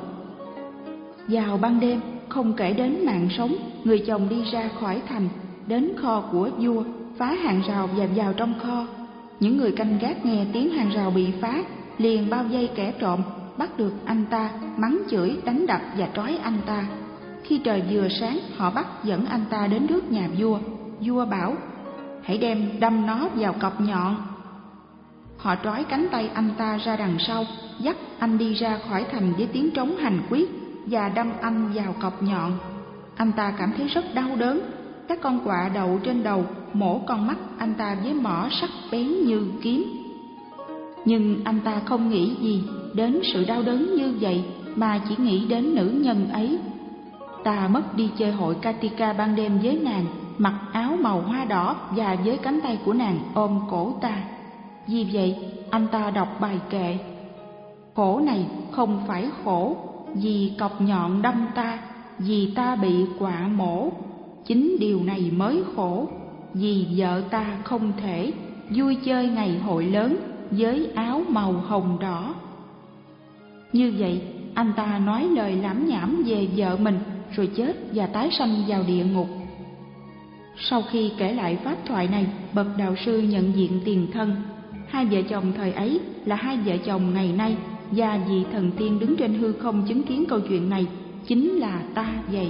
Speaker 1: Vào ban đêm, không kể đến mạng sống, người chồng đi ra khỏi thành, đến kho của vua, phá hàng rào và vào trong kho. Những người canh gác nghe tiếng hàng rào bị phá, liền bao vây kẻ trộm, bắt được anh ta, mắng chửi, đánh đập và trói anh ta. Khi trời vừa sáng, họ bắt dẫn anh ta đến trước nhà vua. Vua bảo: Hãy đem đâm nó vào cọc nhọn. Họ trói cánh tay anh ta ra đằng sau, dắt anh đi ra khỏi thành với tiếng trống hành quyết và đâm anh vào cọc nhọn. Anh ta cảm thấy rất đau đớn. Các con quạ đậu trên đầu mổ con mắt anh ta với mỏ sắc bén như kiếm. Nhưng anh ta không nghĩ gì đến sự đau đớn như vậy, mà chỉ nghĩ đến nữ nhân ấy. Ta mất đi chơi hội Katika ban đêm với nàng, mặc áo màu hoa đỏ và với cánh tay của nàng ôm cổ ta. Vì vậy, anh ta đọc bài kệ: khổ này không phải khổ, vì cọc nhọn đâm ta, vì ta bị quạ mổ. Chính điều này mới khổ, vì vợ ta không thể vui chơi ngày hội lớn với áo màu hồng đỏ. Như vậy, anh ta nói lời lảm nhảm về vợ mình, rồi chết và tái sanh vào địa ngục. Sau khi kể lại pháp thoại này, bậc đạo sư nhận diện tiền thân. Hai vợ chồng thời ấy là hai vợ chồng ngày nay, và vị thần tiên đứng trên hư không chứng kiến câu chuyện này chính là ta vậy.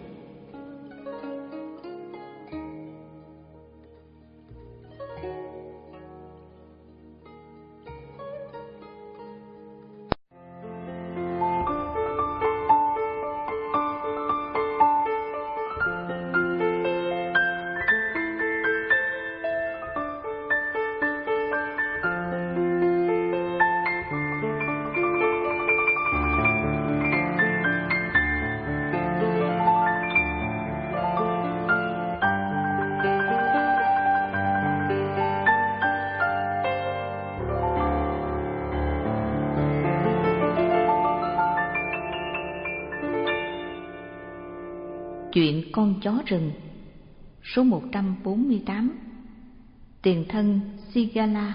Speaker 2: Chuyện con chó rừng. Số một trăm bốn mươi tám. Tiền thân Sigala.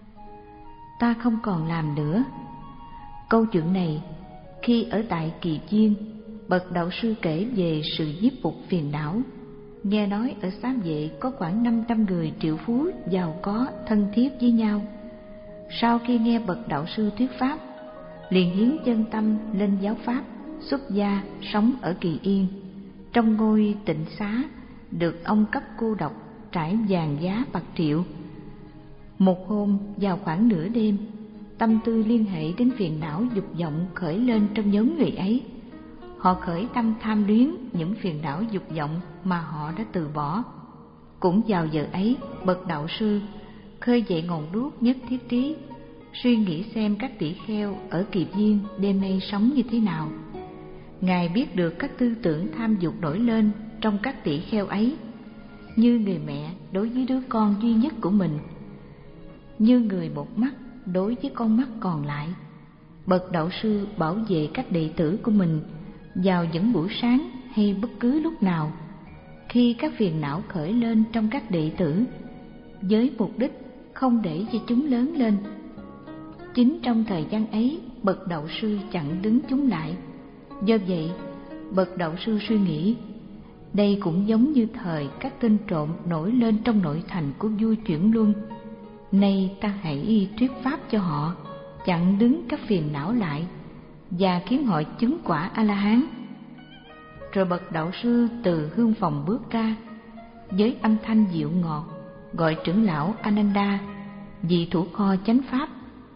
Speaker 2: Ta không còn làm nữa. Câu chuyện này khi ở tại Kỳ Viên, bậc đạo sư kể về sự giết phục phiền não. Nghe nói ở xá vệ có khoảng năm trăm người triệu phú giàu có thân thiết với nhau. Sau khi nghe bậc đạo sư thuyết pháp, liền hiến chân tâm lên giáo pháp, xuất gia sống ở Kỳ Yên. Trong ngôi tịnh xá được ông cấp cô độc trải vàng giá bạc triệu. Một hôm vào khoảng nửa đêm, tâm tư liên hệ đến phiền não dục vọng khởi lên trong nhóm người ấy. Họ khởi tâm tham luyến những phiền não dục vọng mà họ đã từ bỏ. Cũng vào giờ ấy, bậc đạo sư khơi dậy ngọn đuốc nhất thiết trí, suy nghĩ xem các tỷ kheo ở Kỳ Viên đêm nay sống như thế nào. Ngài biết được các tư tưởng tham dục nổi lên trong các tỷ kheo ấy, như người mẹ đối với đứa con duy nhất của mình, như người một mắt đối với con mắt còn lại. Bậc đạo sư bảo vệ các đệ tử của mình vào những buổi sáng hay bất cứ lúc nào khi các phiền não khởi lên trong các đệ tử, với mục đích không để cho chúng lớn lên. Chính trong thời gian ấy, bậc đạo sư chặn đứng chúng lại. Do vậy, bậc đạo sư suy nghĩ, đây cũng giống như thời các tên trộm nổi lên trong nội thành của vua Chuyển Luân. Nay ta hãy thuyết pháp cho họ, chặn đứng các phiền não lại và khiến họ chứng quả A-la-hán. Rồi bậc đạo sư từ hương phòng bước ra, với âm thanh dịu ngọt gọi trưởng lão Ananda, vị thủ kho chánh pháp.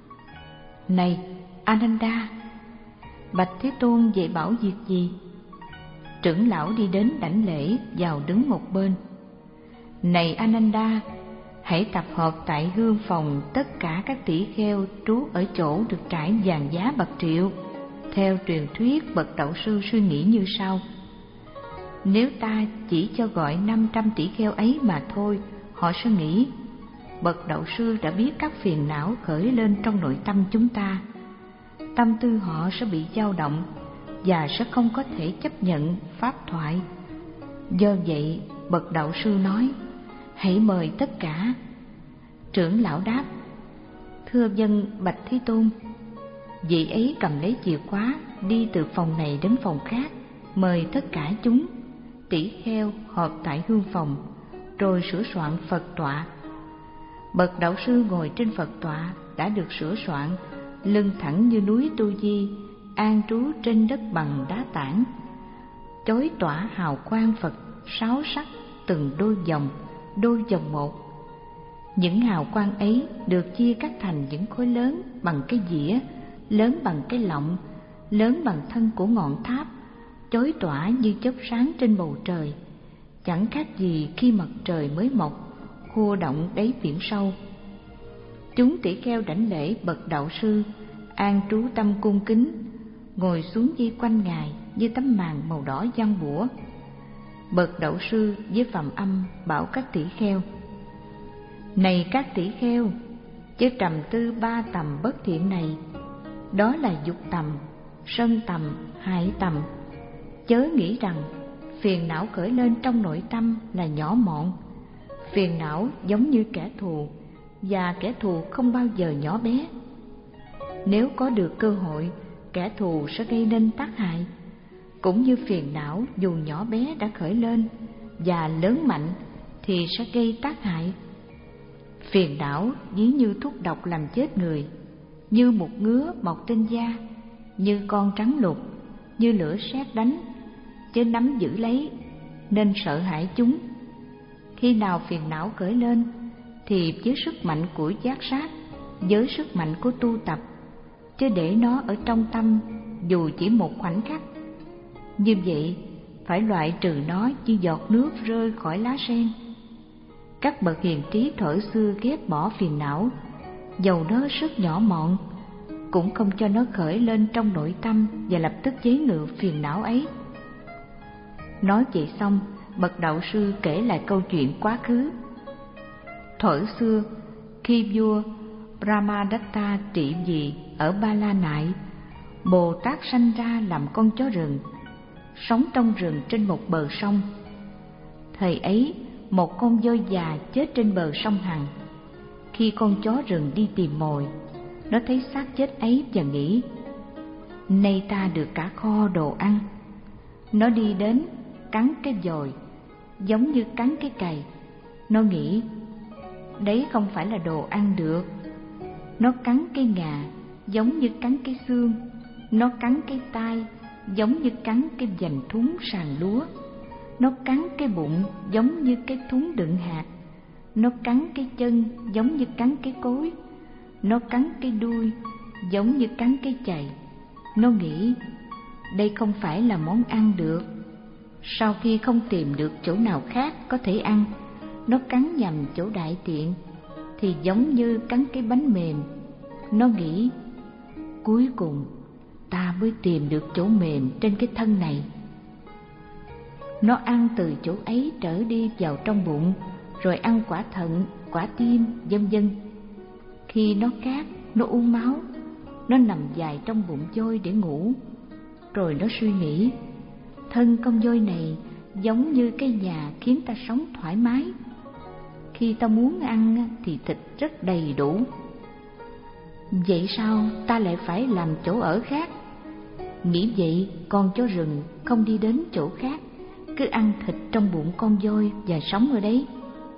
Speaker 2: Này Ananda, bạch Thế Tôn dạy bảo việc gì? Trưởng lão đi đến đảnh lễ vào đứng một bên. Này Ananda, hãy tập hợp tại hương phòng tất cả các tỷ kheo trú ở chỗ được trải vàng giá bạc triệu. Theo truyền thuyết, bậc đạo sư suy nghĩ như sau: nếu ta chỉ cho gọi năm trăm tỷ kheo ấy mà thôi, họ sẽ nghĩ bậc đạo sư đã biết các phiền não khởi lên trong nội tâm chúng ta. Tâm tư họ sẽ bị dao động và sẽ không có thể chấp nhận pháp thoại. Do vậy, bậc đạo sư nói, hãy mời tất cả. Trưởng lão đáp, thưa vâng bạch Thế Tôn. Vị ấy cầm lấy chìa khóa, đi từ phòng này đến phòng khác, mời tất cả chúng tỷ kheo họp tại hương phòng, rồi sửa soạn Phật tọa. Bậc đạo sư ngồi trên Phật tọa đã được sửa soạn, lưng thẳng như núi Tu Di, an trú trên đất bằng đá tảng. Chói tỏa hào quang Phật sáu sắc từng đôi vòng, đôi vòng một. Những hào quang ấy được chia cắt thành những khối lớn bằng cái dĩa, lớn bằng cái lọng, lớn bằng thân của ngọn tháp, chói tỏa như chớp sáng trên bầu trời, chẳng khác gì khi mặt trời mới mọc, khua động đáy biển sâu. Chúng tỷ kheo đảnh lễ bậc đạo sư, an trú tâm cung kính, ngồi xuống vây quanh ngài như tấm màn màu đỏ giăng bủa. Bậc đạo sư với Phạm Âm bảo các tỷ kheo: Này các tỷ kheo, chớ trầm tư ba tầm bất thiện này, đó là dục tầm, sân tầm, hại tầm. Chớ nghĩ rằng phiền não khởi lên trong nội tâm là nhỏ mọn. Phiền não giống như kẻ thù, và kẻ thù không bao giờ nhỏ bé. Nếu có được cơ hội, kẻ thù sẽ gây nên tác hại. Cũng như phiền não dù nhỏ bé đã khởi lên và lớn mạnh thì sẽ gây tác hại. Phiền não ví như thuốc độc làm chết người, như một ngứa mọc trên da, như con trắng lục, như lửa sét đánh. Chớ nắm giữ lấy, nên sợ hãi chúng. Khi nào phiền não khởi lên thì với sức mạnh của giác sát, với sức mạnh của tu tập, chớ để nó ở trong tâm dù chỉ một khoảnh khắc. Như vậy phải loại trừ nó như giọt nước rơi khỏi lá sen. Các bậc hiền trí thuở xưa ghét bỏ phiền não, dầu nó rất nhỏ mọn, cũng không cho nó khởi lên trong nội tâm và lập tức chế ngự phiền não ấy. Nói vậy xong, bậc đạo sư kể lại câu chuyện quá khứ. Thuở xưa, khi vua Brahmadatta trị vì ở Ba La Nại, Bồ Tát sanh ra làm con chó rừng, sống trong rừng trên một bờ sông. Thời ấy, một con voi già chết trên bờ sông Hằng. Khi con chó rừng đi tìm mồi, nó thấy xác chết ấy và nghĩ: nay ta được cả kho đồ ăn. Nó đi đến cắn cái dồi, giống như cắn cái cày. Nó nghĩ đấy không phải là đồ ăn được. Nó cắn cái ngà, giống như cắn cái xương. Nó cắn cái tai, giống như cắn cái vành thúng sàn lúa. Nó cắn cái bụng, giống như cái thúng đựng hạt. Nó cắn cái chân, giống như cắn cái cối. Nó cắn cái đuôi, giống như cắn cái chày. Nó nghĩ đây không phải là món ăn được. Sau khi không tìm được chỗ nào khác có thể ăn, nó cắn nhầm chỗ đại tiện, thì giống như cắn cái bánh mềm. Nó nghĩ cuối cùng ta mới tìm được chỗ mềm trên cái thân này. Nó ăn từ chỗ ấy trở đi vào trong bụng, rồi ăn quả thận, quả tim, vân vân. Khi nó khát, nó uống máu. Nó nằm dài trong bụng voi để ngủ. Rồi nó suy nghĩ, thân con voi này giống như cái nhà khiến ta sống thoải mái. Khi ta muốn ăn thì thịt rất đầy đủ. Vậy sao ta lại phải làm chỗ ở khác? Nghĩ vậy, con chó rừng không đi đến chỗ khác, cứ ăn thịt trong bụng con voi và sống ở đấy.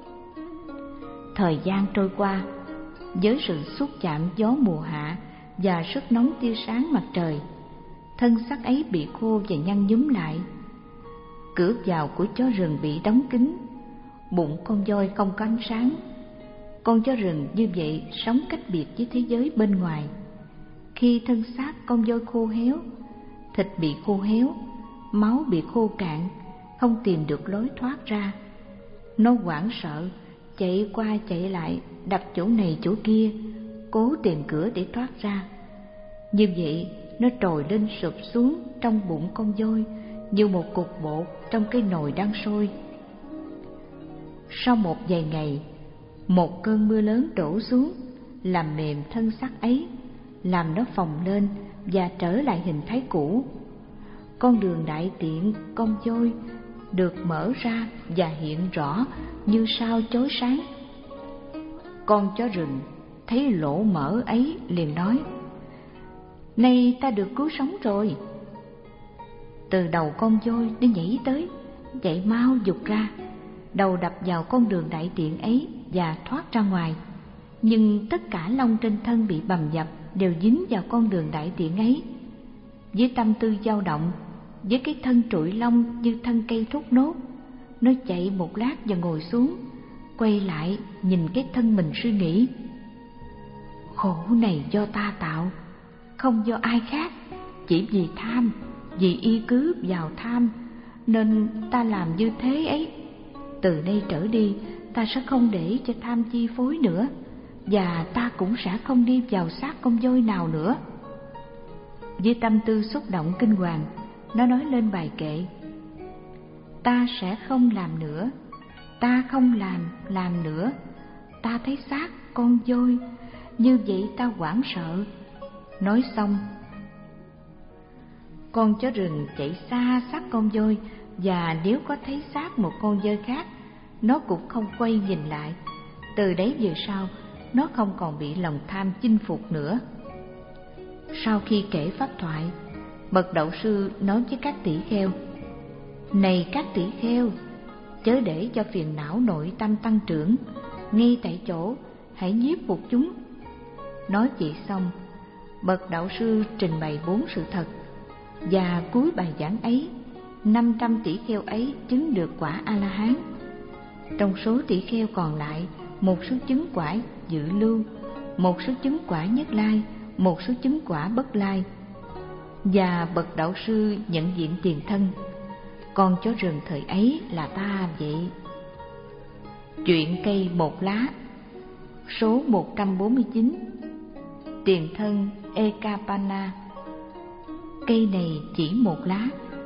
Speaker 2: Thời gian trôi qua, với sự xúc chạm gió mùa hạ và sức nóng tia sáng mặt trời, thân xác ấy bị khô và nhăn nhúm lại. Cửa vào của chó rừng bị đóng kín, bụng con voi không có ánh sáng. Con chó rừng như vậy sống cách biệt với thế giới bên ngoài. Khi thân xác con voi khô héo, thịt bị khô héo, máu bị khô cạn, không tìm được lối thoát ra, nó hoảng sợ, chạy qua chạy lại, đập chỗ này chỗ kia, cố tìm cửa để thoát ra. Như vậy, nó trồi lên sụp xuống trong bụng con voi như một cục bột trong cái nồi đang sôi. Sau một vài ngày, một cơn mưa lớn đổ xuống, làm mềm thân xác ấy, làm nó phồng lên và trở lại hình thái cũ. Con đường đại tiện con voi được mở ra và hiện rõ như sao chói sáng. Con chó rừng thấy lỗ mở ấy liền nói: nay ta được cứu sống rồi. Từ đầu con voi nó nhảy tới, chạy mau giục ra, đầu đập vào con đường đại tiện ấy và thoát ra ngoài. Nhưng tất cả lông trên thân bị bầm dập đều dính vào con đường đại tiện ấy. Với tâm tư dao động, với cái thân trụi lông như thân cây thốt nốt, nó chạy một lát và ngồi xuống, quay lại nhìn cái thân mình suy nghĩ: khổ này do ta tạo, không do ai khác. Chỉ vì tham, vì y cứ vào tham nên ta làm như thế ấy. Từ nay trở đi ta sẽ không để cho tham chi phối nữa, và ta cũng sẽ không đi vào xác con voi nào nữa. Với tâm tư xúc động kinh hoàng, nó nói lên bài kệ: ta sẽ không làm nữa, ta không làm, làm nữa. Ta thấy xác con voi, như vậy ta hoảng sợ. Nói xong, con chó rừng chạy xa xác con voi, và nếu có thấy xác một con voi khác, nó cũng không quay nhìn lại. Từ đấy về sau, nó không còn bị lòng tham chinh phục nữa. Sau khi kể pháp thoại, bậc đạo sư nói với các tỷ kheo: này các tỷ kheo, chớ để cho phiền não nội tâm tăng trưởng, ngay tại chỗ hãy nhiếp phục chúng. Nói vậy xong, bậc đạo sư trình bày bốn sự thật, và cuối bài giảng ấy, năm trăm tỷ kheo ấy chứng được quả A La Hán. Trong số tỷ kheo còn lại, một số chứng quả dự lưu, một số chứng quả nhất lai, một số chứng quả bất lai. Và bậc đạo sư nhận diện tiền thân: con chó rừng thời ấy là ta vậy. Chuyện cây một lá, số một trăm bốn mươi chín. Tiền thân Ekapana. Cây này chỉ một lá.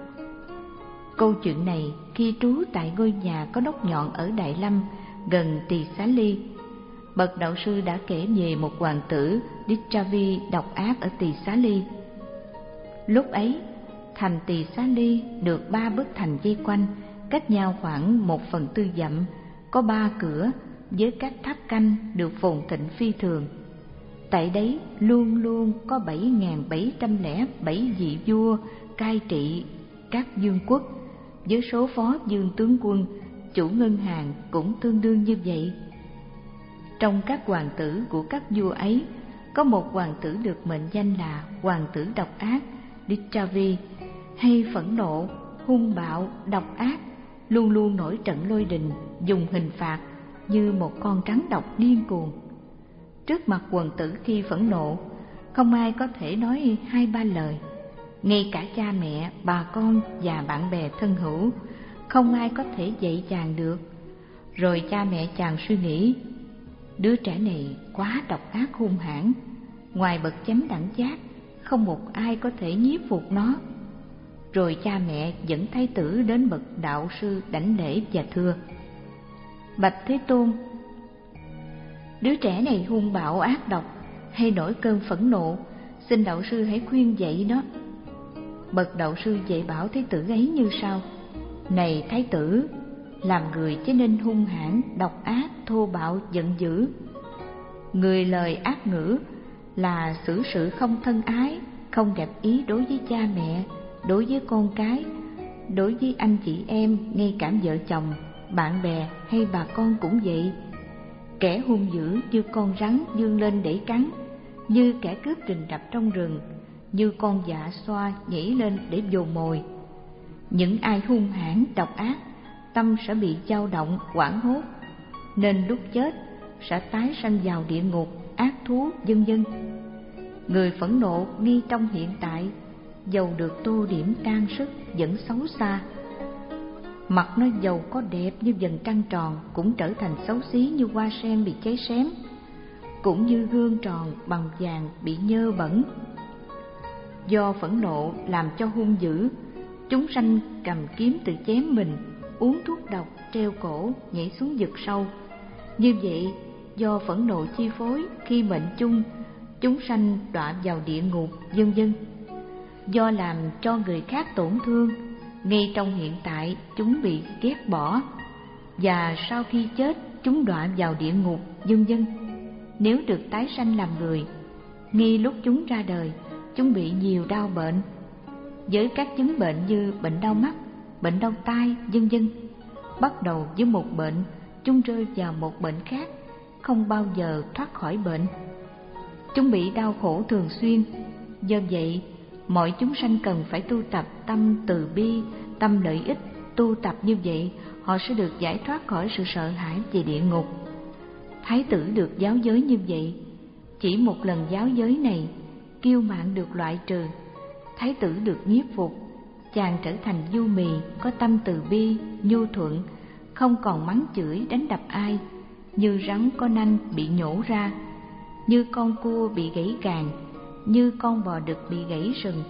Speaker 2: Câu chuyện này khi trú tại ngôi nhà có đốc nhọn ở Đại Lâm gần Tỳ Xá Ly, bậc đạo sư đã kể về một hoàng tử Dichavi độc ác ở Tỳ Xá Ly. Lúc ấy, thành Tỳ Xá Ly được ba bức thành vây quanh, cách nhau khoảng một phần tư dặm, có ba cửa với các tháp canh được phồn thịnh phi thường. Tại đấy luôn luôn có bảy nghìn bảy trăm lẻ bảy vị vua cai trị các vương quốc, với số phó vương tướng quân, chủ ngân hàng cũng tương đương như vậy. Trong các hoàng tử của các vua ấy, có một hoàng tử được mệnh danh là hoàng tử độc ác Dichavi, hay phẫn nộ, hung bạo, độc ác, luôn luôn nổi trận lôi đình, dùng hình phạt như một con rắn độc điên cuồng. Trước mặt quần tử khi phẫn nộ, không ai có thể nói hai ba lời. Ngay cả cha mẹ, bà con và bạn bè thân hữu, không ai có thể dạy chàng được. Rồi cha mẹ chàng suy nghĩ: đứa trẻ này quá độc ác hung hãn, ngoài bậc chánh đẳng giác, không một ai có thể nhiếp phục nó. Rồi cha mẹ dẫn thái tử đến bậc đạo sư đảnh lễ và thưa: bạch Thế Tôn, đứa trẻ này hung bạo ác độc, hay nổi cơn phẫn nộ, xin đạo sư hãy khuyên dạy nó. Bậc đạo sư dạy bảo thái tử ấy như sau: này thái tử, làm người chớ nên hung hãn, độc ác, thô bạo, giận dữ. Người lời ác ngữ là xử sự không thân ái, không đẹp ý đối với cha mẹ, đối với con cái, đối với anh chị em, ngay cả vợ chồng, bạn bè hay bà con cũng vậy. Kẻ hung dữ như con rắn vươn lên để cắn, như kẻ cướp rình rập trong rừng, như con dạ xoa nhảy lên để vồ mồi. Những ai hung hãn, độc ác, tâm sẽ bị dao động, hoảng hốt, nên lúc chết sẽ tái sanh vào địa ngục, ác thú, vân vân. Người phẫn nộ ngay trong hiện tại, dầu được tô điểm trang sức vẫn xấu xa. Mặt nó dầu có đẹp như vầng trăng tròn cũng trở thành xấu xí như hoa sen bị cháy xém, cũng như gương tròn bằng vàng bị nhơ bẩn. Do phẫn nộ làm cho hung dữ, chúng sanh cầm kiếm tự chém mình, uống thuốc độc, treo cổ, nhảy xuống vực sâu. Như vậy, do phẫn nộ chi phối, khi mệnh chung, chúng sanh đọa vào địa ngục, vân vân. Do làm cho người khác tổn thương, ngay trong hiện tại chúng bị ghét bỏ, và sau khi chết chúng đọa vào địa ngục, vân vân. Nếu được tái sanh làm người, ngay lúc chúng ra đời, chúng bị nhiều đau bệnh, với các chứng bệnh như bệnh đau mắt, bệnh đau tai, vân vân. Bắt đầu với một bệnh, chúng rơi vào một bệnh khác, không bao giờ thoát khỏi bệnh. Chúng bị đau khổ thường xuyên. Do vậy, mọi chúng sanh cần phải tu tập tâm từ bi, tâm lợi ích, tu tập như vậy, họ sẽ được giải thoát khỏi sự sợ hãi về địa ngục. Thái tử được giáo giới như vậy, chỉ một lần giáo giới này, kiêu mạn được loại trừ, thái tử được nhiếp phục, chàng trở thành du mì, có tâm từ bi, nhu thuận, không còn mắng chửi đánh đập ai, như rắn có nanh bị nhổ ra, như con cua bị gãy càng, như con bò đực bị gãy sừng.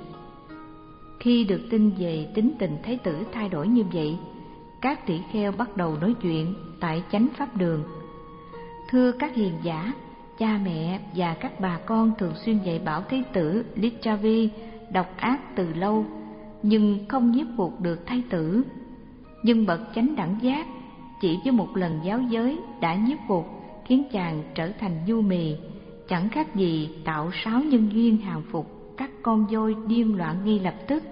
Speaker 2: Khi được tin về tính tình thái tử thay đổi như vậy, các tỷ kheo bắt đầu nói chuyện tại chánh pháp đường. Thưa các hiền giả, cha mẹ và các bà con thường xuyên dạy bảo thái tử Lichavi độc ác từ lâu, nhưng không nhiếp phục được thái tử. Nhưng bậc chánh đẳng giác chỉ với một lần giáo giới đã nhiếp phục, khiến chàng trở thành du mì, chẳng khác gì tạo sáu nhân duyên hàng phục các con voi điên loạn ngay lập tức.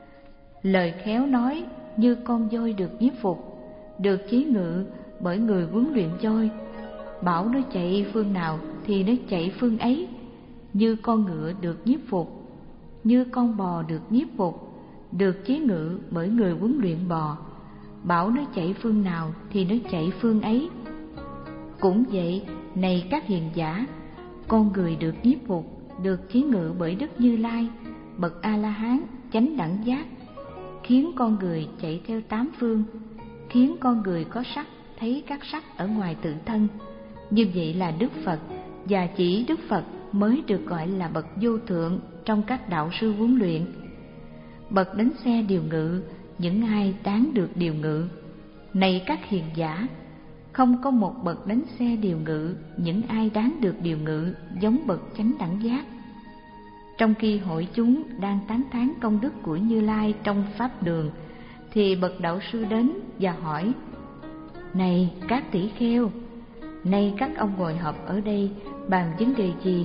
Speaker 2: Lời khéo nói như con voi được nhiếp phục, được chế ngự bởi người huấn luyện voi, bảo nó chạy phương nào thì nó chạy phương ấy, như con ngựa được nhiếp phục, như con bò được nhiếp phục, được chế ngự bởi người huấn luyện bò, bảo nó chạy phương nào thì nó chạy phương ấy. Cũng vậy, này các hiền giả, con người được nhiếp phục, được chế ngự bởi Đức Như Lai, bậc A-la-hán, chánh đẳng giác, khiến con người chạy theo tám phương, khiến con người có sắc thấy các sắc ở ngoài tự thân. Như vậy là Đức Phật, và chỉ Đức Phật mới được gọi là bậc vô thượng trong các đạo sư huấn luyện. Bậc đánh xe điều ngự những ai đáng được điều ngự. Này các hiền giả, không có một bậc đánh xe điều ngự những ai đáng được điều ngự giống bậc chánh đẳng giác. Trong khi hội chúng đang tán thán công đức của Như Lai trong pháp đường, thì bậc đạo sư đến và hỏi: Này các tỷ kheo, nay các ông ngồi họp ở đây bàn vấn đề gì?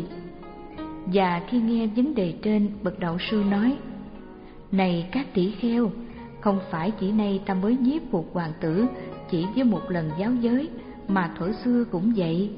Speaker 2: Và khi nghe vấn đề trên, bậc đạo sư nói: Này các tỷ kheo, không phải chỉ nay ta mới nhiếp phục hoàng tử chỉ với một lần giáo giới, mà thuở xưa cũng vậy.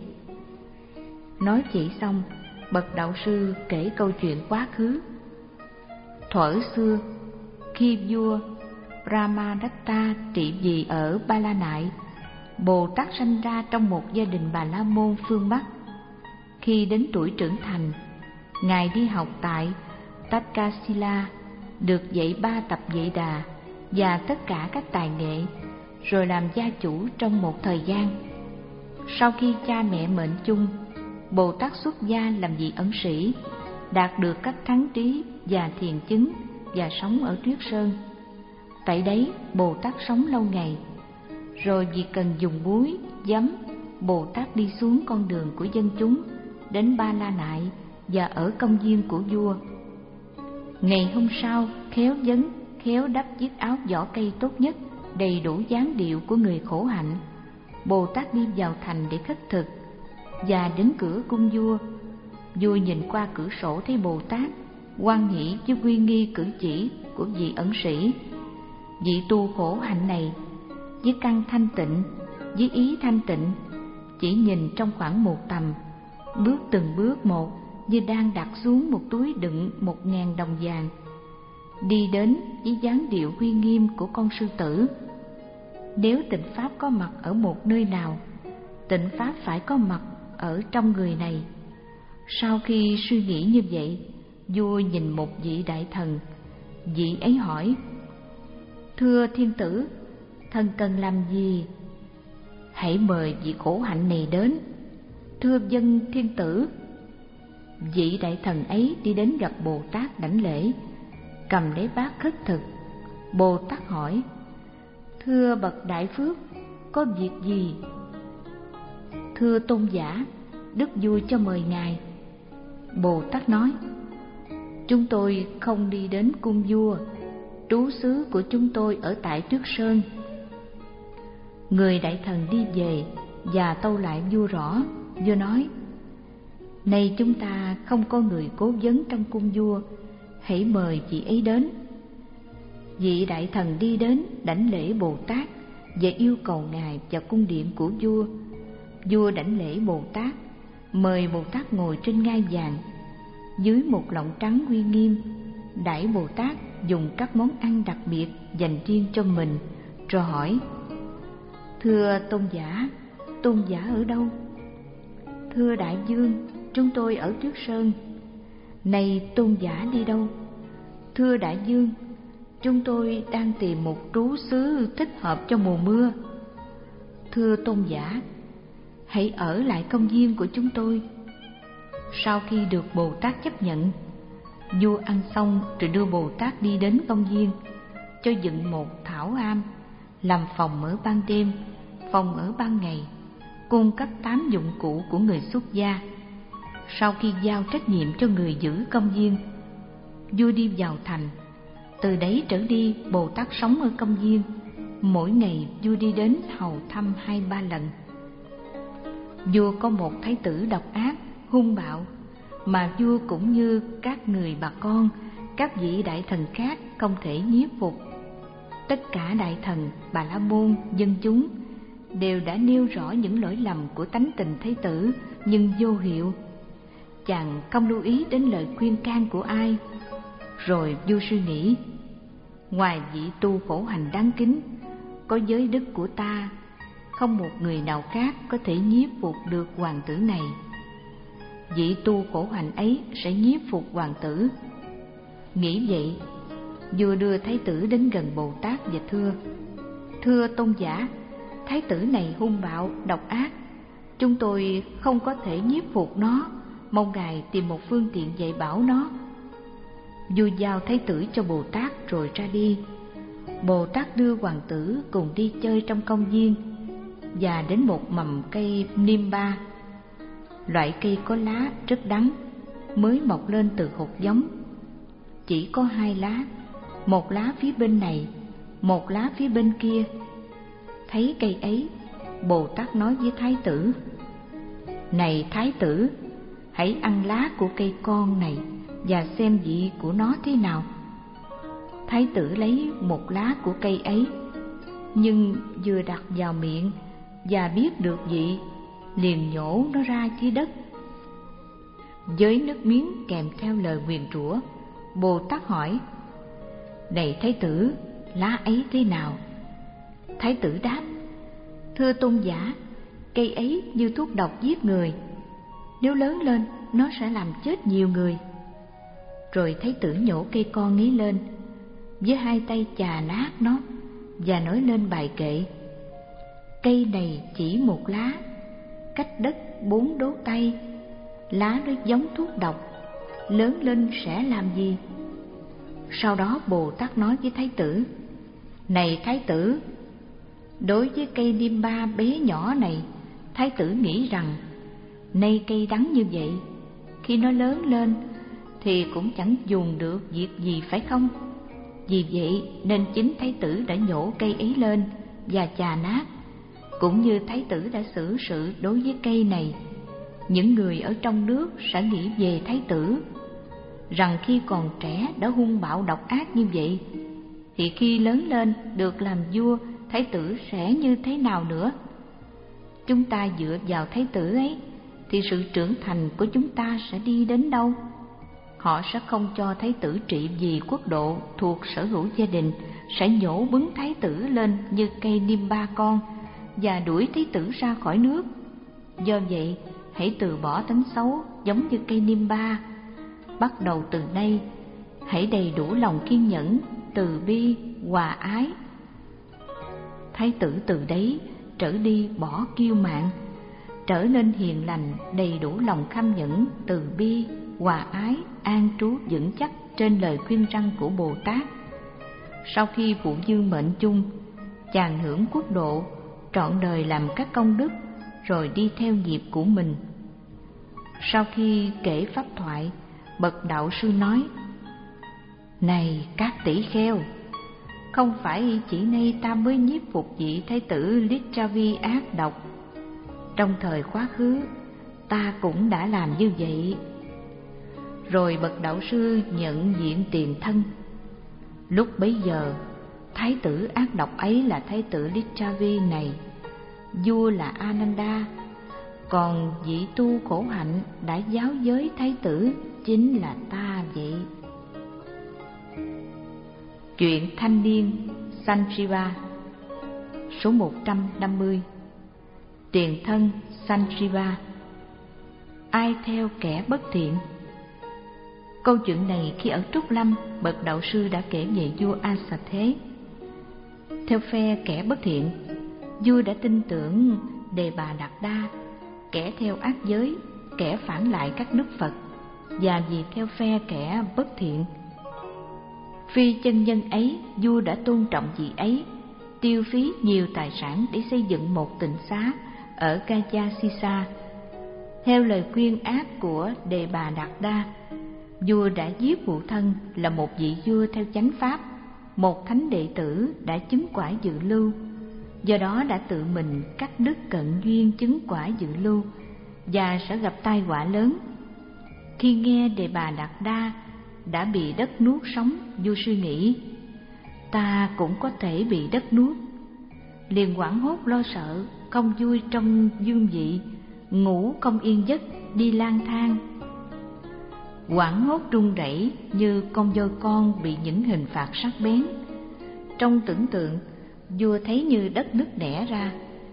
Speaker 2: Nói chỉ xong, bậc đạo sư kể câu chuyện quá khứ. Thuở xưa, khi vua Brahmadatta trị vì ở Ba La Nại, Bồ Tát sanh ra trong một gia đình Bà La Môn phương Bắc. Khi đến tuổi trưởng thành, Ngài đi học tại Takasila, được dạy ba tập Vệ Đà và tất cả các tài nghệ, rồi làm gia chủ trong một thời gian. Sau khi cha mẹ mệnh chung, Bồ Tát xuất gia làm vị ẩn sĩ, đạt được các thắng trí và thiền chứng, và sống ở Tuyết Sơn. Tại đấy Bồ Tát sống lâu ngày. Rồi vì cần dùng búi, giấm, Bồ Tát đi xuống con đường của dân chúng, đến Ba La Nại và ở công viên của vua. Ngày hôm sau, khéo vấn, khéo đắp chiếc áo vỏ cây tốt nhất, đầy đủ dáng điệu của người khổ hạnh, Bồ Tát đi vào thành để khất thực. Và đến cửa cung vua, vua nhìn qua cửa sổ thấy Bồ Tát hoan hỷ với uy nghi cử chỉ của vị ẩn sĩ. Vị tu khổ hạnh này với căn thanh tịnh, với ý thanh tịnh, chỉ nhìn trong khoảng một tầm, bước từng bước một như đang đặt xuống một túi đựng một ngàn đồng vàng, đi đến với dáng điệu uy nghiêm của con sư tử. Nếu tịnh pháp có mặt ở một nơi nào, tịnh pháp phải có mặt ở trong người này. Sau khi suy nghĩ như vậy, vua nhìn một vị đại thần. Vị ấy hỏi: Thưa thiên tử, thần cần làm gì? Hãy mời vị khổ hạnh này đến. Thưa vâng thiên tử. Vị đại thần ấy đi đến gặp Bồ Tát đảnh lễ, cầm lấy bát khất thực. Bồ Tát hỏi: Thưa bậc đại phước, có việc gì? Thưa tôn giả, đức vua cho mời ngài. Bồ Tát nói: Chúng tôi không đi đến cung vua, trú xứ của chúng tôi ở tại Tuyết Sơn. Người đại thần đi về và tâu lại vua rõ. Vua nói: Nay chúng ta không có người cố vấn trong cung vua, hãy mời vị ấy đến. Vị đại thần đi đến đảnh lễ Bồ Tát và yêu cầu ngài vào cung điện của vua. Vua đảnh lễ Bồ Tát, mời Bồ Tát ngồi trên ngai vàng. Dưới một lọng trắng uy nghiêm, đãi Bồ Tát dùng các món ăn đặc biệt dành riêng cho mình, rồi hỏi: Thưa tôn giả, tôn giả ở đâu? Thưa đại vương, chúng tôi ở trước sơn. Này tôn giả đi đâu? Thưa đại vương, chúng tôi đang tìm một trú xứ thích hợp cho mùa mưa. Thưa tôn giả, hãy ở lại công viên của chúng tôi. Sau khi được Bồ Tát chấp nhận, vua ăn xong rồi đưa Bồ Tát đi đến công viên, cho dựng một thảo am, làm phòng ở ban đêm, phòng ở ban ngày, cung cấp tám dụng cụ của người xuất gia. Sau khi giao trách nhiệm cho người giữ công viên, vua đi vào thành. Từ đấy trở đi, Bồ Tát sống ở công viên. Mỗi ngày vua đi đến hầu thăm hai ba lần. Vua có một thái tử độc ác, hung bạo, mà vua cũng như các người bà con, các vị đại thần khác không thể nhiếp phục. Tất cả đại thần, bà la môn, dân chúng đều đã nêu rõ những lỗi lầm của tánh tình thái tử, nhưng vô hiệu. Chàng không lưu ý đến lời khuyên can của ai. Rồi vua suy nghĩ: ngoài vị tu khổ hạnh đáng kính, có giới đức của ta, không một người nào khác có thể nhiếp phục được hoàng tử này. Vị tu khổ hạnh ấy sẽ nhiếp phục hoàng tử. Nghĩ vậy, vua đưa thái tử đến gần Bồ Tát và thưa: Thưa tôn giả, thái tử này hung bạo, độc ác, chúng tôi không có thể nhiếp phục nó, mong ngài tìm một phương tiện dạy bảo nó. Vua giao thái tử cho Bồ Tát rồi ra đi. Bồ Tát đưa hoàng tử cùng đi chơi trong công viên và đến một mầm cây niêm ba. Loại cây có lá rất đắng, mới mọc lên từ hột giống. Chỉ có hai lá, một lá phía bên này, một lá phía bên kia. Thấy cây ấy, Bồ Tát nói với thái tử: Này thái tử, hãy ăn lá của cây con này và xem vị của nó thế nào. Thái tử lấy một lá của cây ấy, nhưng vừa đặt vào miệng và biết được vị, liền nhổ nó ra dưới đất. Với nước miếng kèm theo lời nguyền rủa, Bồ Tát hỏi: Này thái tử, lá ấy thế nào? Thái tử đáp: Thưa tôn giả, cây ấy như thuốc độc giết người. Nếu lớn lên, nó sẽ làm chết nhiều người. Rồi thái tử nhổ cây con ấy lên, với hai tay chà nát nó và nói lên bài kệ: Cây này chỉ một lá, cách đất bốn đốt tay. Lá nó giống thuốc độc, lớn lên sẽ làm gì? Sau đó Bồ Tát nói với thái tử: Này thái tử, đối với cây niêm ba bé nhỏ này, thái tử nghĩ rằng nay cây đắng như vậy, khi nó lớn lên thì cũng chẳng dùng được việc gì, phải không? Vì vậy nên chính thái tử đã nhổ cây ấy lên và chà nát. Cũng như thái tử đã xử sự đối với cây này, những người ở trong nước sẽ nghĩ về thái tử rằng khi còn trẻ đã hung bạo độc ác như vậy, thì khi lớn lên được làm vua, thái tử sẽ như thế nào nữa? Chúng ta dựa vào thái tử ấy thì sự trưởng thành của chúng ta sẽ đi đến đâu? Họ sẽ không cho thái tử trị vì quốc độ thuộc sở hữu gia đình, sẽ nhổ bứng thái tử lên như cây niêm ba con và đuổi thái tử ra khỏi nước. Do vậy, hãy từ bỏ tánh xấu giống như cây niêm ba. Bắt đầu từ nay, hãy đầy đủ lòng kiên nhẫn, từ bi, hòa ái. Thái tử từ đấy trở đi bỏ kiêu mạn, trở nên hiền lành, đầy đủ lòng kham nhẫn, từ bi, hòa ái, an trú vững chắc trên lời khuyên răn của Bồ Tát. Sau khi phụ dương mệnh chung, chàng hưởng quốc độ, trọn đời làm các công đức, rồi đi theo nghiệp của mình. Sau khi kể pháp thoại, bậc đạo sư nói: Này các tỷ kheo, không phải chỉ nay ta mới nhiếp phục vị thái tử Lichavi ác độc. Trong thời quá khứ, ta cũng đã làm như vậy. Rồi bậc đạo sư nhận diện tiền thân. Lúc bấy giờ, thái tử ác độc ấy là thái tử Lichavi này, vua là Ananda, còn vị tu khổ hạnh đã giáo giới thái tử chính là ta vậy. Chuyện thanh niên Sanjiva. Số một trăm năm mươi. Tiền thân Sanjiva. Ai theo kẻ bất thiện? Câu chuyện này khi ở Trúc Lâm, bậc đạo sư đã kể về vua Asa Thế. Theo phe kẻ bất thiện, vua đã tin tưởng Đề Bà Đạt Đa, kẻ theo ác giới, kẻ phản lại các đức Phật, và vì theo phe kẻ bất thiện, phi chân nhân ấy, vua đã tôn trọng vị ấy, tiêu phí nhiều tài sản để xây dựng một tịnh xá ở Gaya Sisa. Theo lời khuyên ác của Đề Bà Đạt Đa, vua đã giết phụ thân là một vị vua theo chánh pháp, một thánh đệ tử đã chứng quả dự lưu, do đó đã tự mình cắt đứt cận duyên chứng quả dự lưu và sẽ gặp tai họa lớn. Khi nghe Đề Bà Đạt Đa đã bị đất nuốt sống, vua suy nghĩ, ta cũng có thể bị đất nuốt. Liền hoảng hốt lo sợ, không vui trong dương vị, ngủ không yên giấc, đi lang thang. Hoảng hốt run rẩy như con voi con bị những hình phạt sắc bén. Trong tưởng tượng, vua thấy như đất nứt nẻ ra,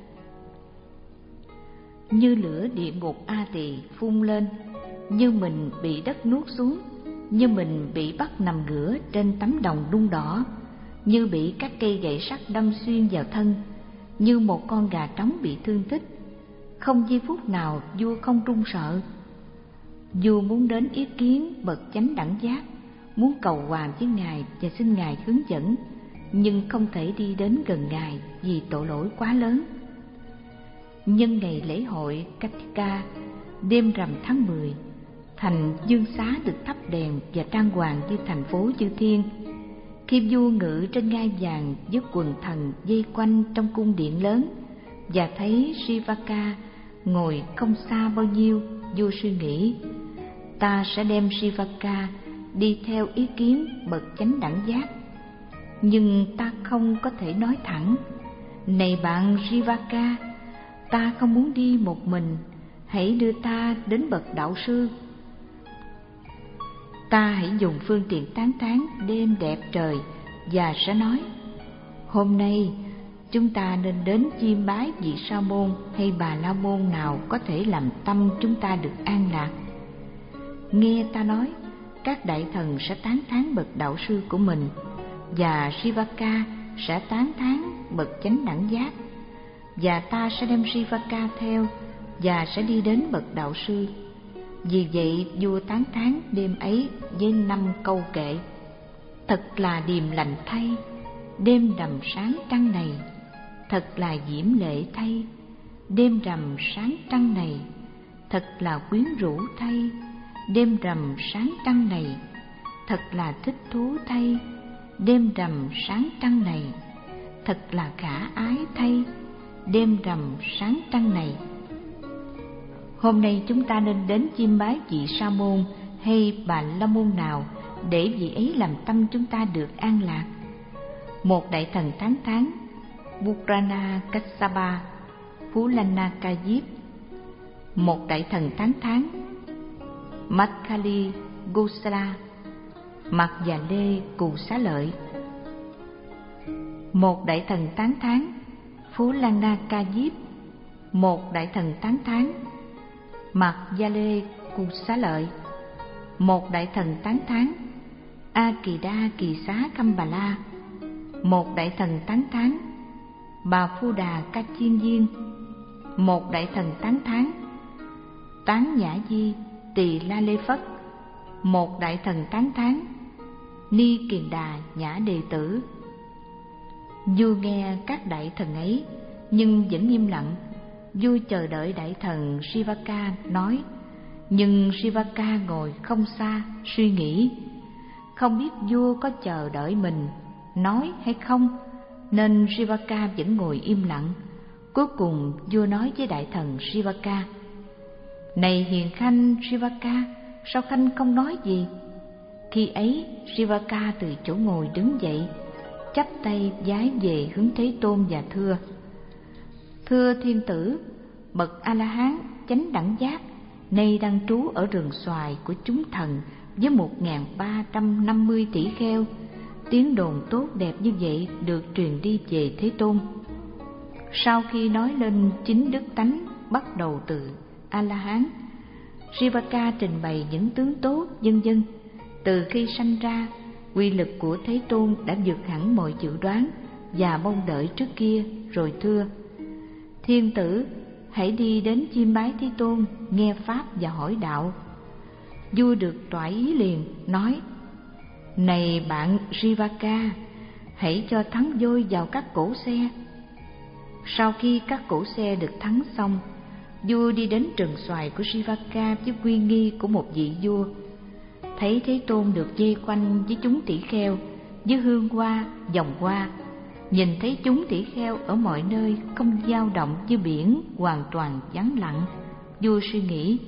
Speaker 2: như lửa địa ngục A Tỳ phun lên, như mình bị đất nuốt xuống, như mình bị bắt nằm ngửa trên tấm đồng đun đỏ, như bị các cây gậy sắt đâm xuyên vào thân, như một con gà trống bị thương tích. Không giây phút nào vua không run sợ. Vua muốn đến ý kiến bậc chánh đẳng giác, muốn cầu hòa với Ngài và xin Ngài hướng dẫn, nhưng không thể đi đến gần Ngài vì tội lỗi quá lớn. Nhân ngày lễ hội Kartika, đêm rằm tháng mười, thành Dương Xá được thắp đèn và trang hoàng như thành phố chư thiên. Khi vua ngự trên ngai vàng với quần thần vây quanh trong cung điện lớn và thấy Shivaka ngồi không xa bao nhiêu, vua suy nghĩ, ta sẽ đem Shivaka đi theo ý kiến bậc chánh đẳng giác. Nhưng ta không có thể nói thẳng, này bạn Shivaka, ta không muốn đi một mình, hãy đưa ta đến bậc đạo sư. Ta hãy dùng phương tiện tán thán đêm đẹp trời và sẽ nói, hôm nay chúng ta nên đến chiêm bái vị Sa môn hay Bà La môn nào có thể làm tâm chúng ta được an lạc. Nghe ta nói, các đại thần sẽ tán thán bậc đạo sư của mình, và Shivaka sẽ tán thán bậc chánh đẳng giác, và ta sẽ đem Shivaka theo và sẽ đi đến bậc đạo sư. Vì vậy vua tán thán đêm ấy với năm câu kệ: thật là điềm lành thay, đêm rằm sáng trăng này, thật là diễm lệ thay, đêm rằm sáng trăng này, thật là quyến rũ thay, đêm rằm sáng trăng này, thật là thích thú thay, đêm rằm sáng trăng này, thật là khả ái thay, đêm rằm sáng trăng này. Hôm nay chúng ta nên đến chiêm bái vị Sa môn hay Bà La môn nào để vị ấy làm tâm chúng ta được an lạc. Một đại thần tán thán Purana Kassapa, Phulana Kajip. Một đại thần tán thán Makkali Gosala, Mặt và Lê Cù Xá Lợi. Một đại thần tán thán Phulana Kajip. Một đại thần tán thán Mặt Gia Lê Cù Xá Lợi. Một đại thần tán thán A Kỳ Đa Kỳ Xá Căm Bà La. Một đại thần tán thán Bà Phu Đà Ca Chiên Viên. Một đại thần tán thán Tán Nhã Di Tỳ La Lê Phất. Một đại thần tán thán Ni Kiền Đà Nhã Đề Tử. Vua nghe các đại thần ấy nhưng vẫn im lặng. Vua chờ đợi đại thần Shivaka nói, nhưng Shivaka ngồi không xa suy nghĩ, không biết vua có chờ đợi mình nói hay không, nên Shivaka vẫn ngồi im lặng. Cuối cùng vua nói với đại thần Shivaka: này hiền khanh Shivaka, sao khanh không nói gì? Khi ấy Shivaka từ chỗ ngồi đứng dậy, chắp tay vái về hướng Thế Tôn và thưa: thưa thiên tử, bậc A La Hán chánh đẳng giác nay đang trú ở rừng xoài của chúng thần với một nghìn ba trăm năm mươi tỷ kheo. Tiếng đồn tốt đẹp như vậy được truyền đi về Thế Tôn. Sau khi nói lên chính đức tánh bắt đầu từ A-la-hán, Jivaka trình bày những tướng tốt vân vân. Từ khi sanh ra, uy lực của Thế Tôn đã vượt hẳn mọi dự đoán và mong đợi trước kia, rồi thưa: Thiên tử, hãy đi đến chiêm bái Thế Tôn, nghe pháp và hỏi đạo. Vua được toại ý liền, nói: Này bạn Jivaka, hãy cho thắng voi vào các cỗ xe. Sau khi các cỗ xe được thắng xong, vua đi đến trần xoài của Jivaka với uy nghi của một vị vua. Thấy Thế Tôn được vây quanh với chúng tỷ kheo, với hương hoa, vòng hoa, nhìn thấy chúng tỷ kheo ở mọi nơi không dao động như biển hoàn toàn vắng lặng, vua suy nghĩ: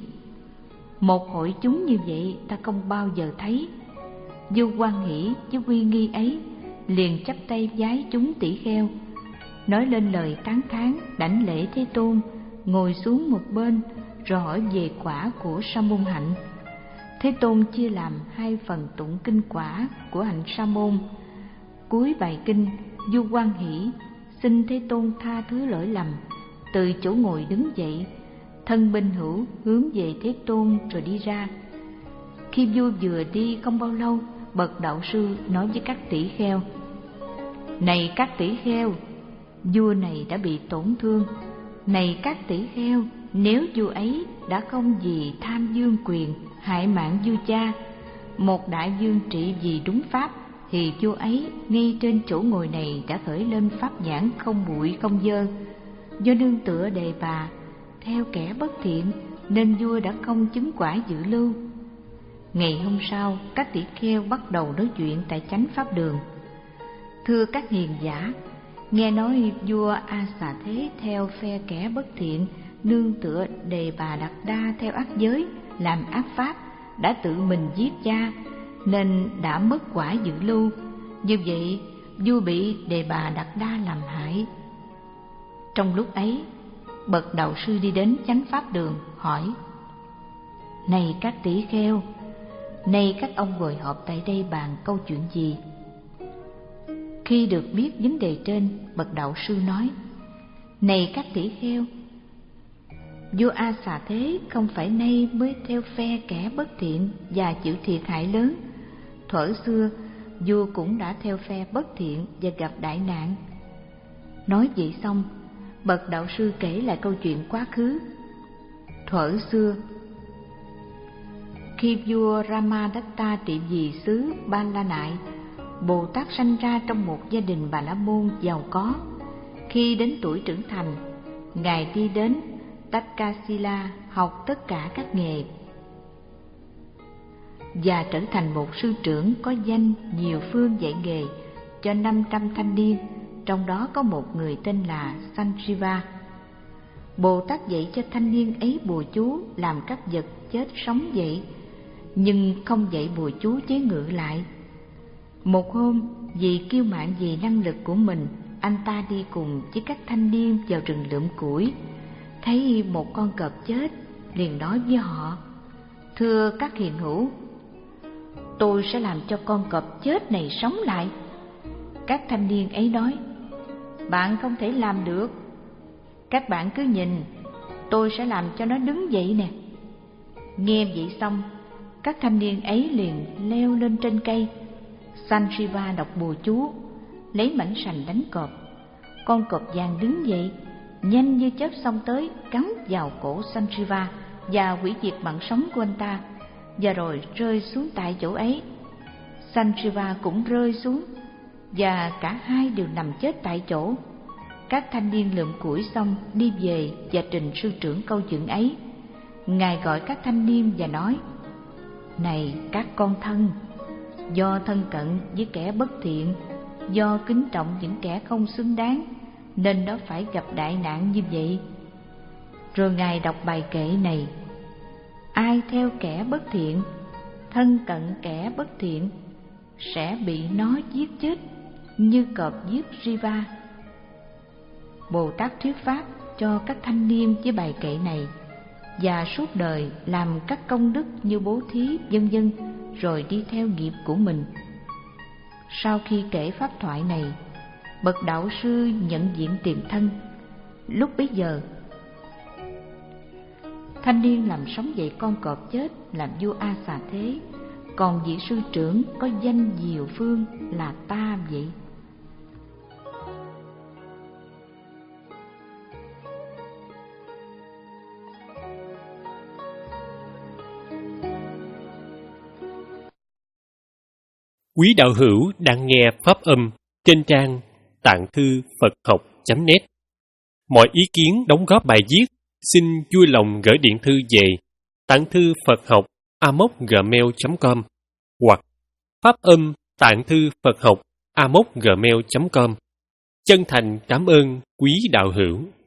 Speaker 2: một hội chúng như vậy ta không bao giờ thấy. Vua hoan hỷ với uy nghi ấy, liền chắp tay vái chúng tỷ kheo, nói lên lời tán thán, đảnh lễ Thế Tôn, ngồi xuống một bên, rồi hỏi về quả của sa môn hạnh. Thế Tôn chia làm hai phần tụng kinh quả của hạnh sa môn. Cuối bài kinh, vua hoan hỷ xin Thế Tôn tha thứ lỗi lầm, từ chỗ ngồi đứng dậy, thân bên hữu hướng về Thế Tôn rồi đi ra. Khi vua vừa đi không bao lâu, bậc đạo sư nói với các tỷ kheo: Này các tỷ kheo, vua này đã bị tổn thương. Này các tỷ kheo, nếu vua ấy đã không vì tham dương quyền hại mạng vua cha, một đại vương trị vì đúng pháp, thì vua ấy ngay trên chỗ ngồi này đã khởi lên pháp nhãn không bụi không dơ. Do nương tựa đề bà theo kẻ bất thiện, nên vua đã không chứng quả dự lưu. Ngày hôm sau, các tỷ kheo bắt đầu nói chuyện tại chánh pháp đường. Thưa các hiền giả, nghe nói vua A Xà Thế theo phe kẻ bất thiện, nương tựa đề bà Đạt Đa theo ác giới, làm ác pháp, đã tự mình giết cha, nên đã mất quả dự lưu. Như vậy, vua bị đề bà Đạt Đa làm hại. Trong lúc ấy, bậc đạo sư đi đến chánh pháp đường hỏi: Này các tỷ kheo, nay các ông ngồi họp tại đây bàn câu chuyện gì? Khi được biết vấn đề trên, bậc đạo sư nói: Này các tỷ kheo, vua A Xà Thế không phải nay mới theo phe kẻ bất thiện và chịu thiệt hại lớn. Thuở xưa, vua cũng đã theo phe bất thiện và gặp đại nạn. Nói vậy xong, bậc đạo sư kể lại câu chuyện quá khứ. Thuở xưa, khi vua Ramadatta trị vì xứ Ba La Nại, Bồ Tát sanh ra trong một gia đình Bà La Môn giàu có. Khi đến tuổi trưởng thành, Ngài đi đến Takasila học tất cả các nghề và trở thành một sư trưởng có danh nhiều phương dạy nghề cho năm trăm thanh niên, trong đó có một người tên là Sanjiva. Bồ Tát dạy cho thanh niên ấy bùa chú làm các vật chết sống dậy, nhưng không dạy bùa chú chế ngự lại. Một hôm, vì kiêu mạn về năng lực của mình, anh ta đi cùng với các thanh niên vào rừng lượm củi, thấy một con cọp chết, liền nói với họ: Thưa các hiền hữu, tôi sẽ làm cho con cọp chết này sống lại. Các thanh niên ấy nói: Bạn không thể làm được. Các bạn cứ nhìn, tôi sẽ làm cho nó đứng dậy nè. Nghe vậy xong, các thanh niên ấy liền leo lên trên cây. Sanjiva đọc bùa chú, lấy mảnh sành đánh cọp. Con cọp vàng đứng dậy, nhanh như chớp xông tới, cắn vào cổ Sanjiva và hủy diệt mạng sống của anh ta, và rồi rơi xuống tại chỗ ấy. Sanjiva cũng rơi xuống, và cả hai đều nằm chết tại chỗ. Các thanh niên lượm củi xong đi về và trình sư trưởng câu chuyện ấy. Ngài gọi các thanh niên và nói: Này các con thân, do thân cận với kẻ bất thiện, do kính trọng những kẻ không xứng đáng, nên nó phải gặp đại nạn như vậy. Rồi Ngài đọc bài kệ này: Ai theo kẻ bất thiện, thân cận kẻ bất thiện, sẽ bị nó giết chết như cọp giết Jiva. Bồ Tát thuyết pháp cho các thanh niên với bài kệ này, và suốt đời làm các công đức như bố thí vân vân, rồi đi theo nghiệp của mình. Sau khi kể pháp thoại này, bậc đạo sư nhận diện tiền thân, lúc bấy giờ, thanh niên làm sống dậy con cọp chết làm vua A Xà Thế, còn vị sư trưởng có danh Diệu Phương là ta vậy.
Speaker 3: Quý đạo hữu đang nghe pháp âm trên trang tạng thư Phật học chấm net. Mọi ý kiến đóng góp bài viết xin vui lòng gửi điện thư về tạng thư Phật học a m o c gmail chấm com hoặc pháp âm tạng thư Phật học a m o c gmail chấm com. Chân thành cảm ơn quý đạo hữu.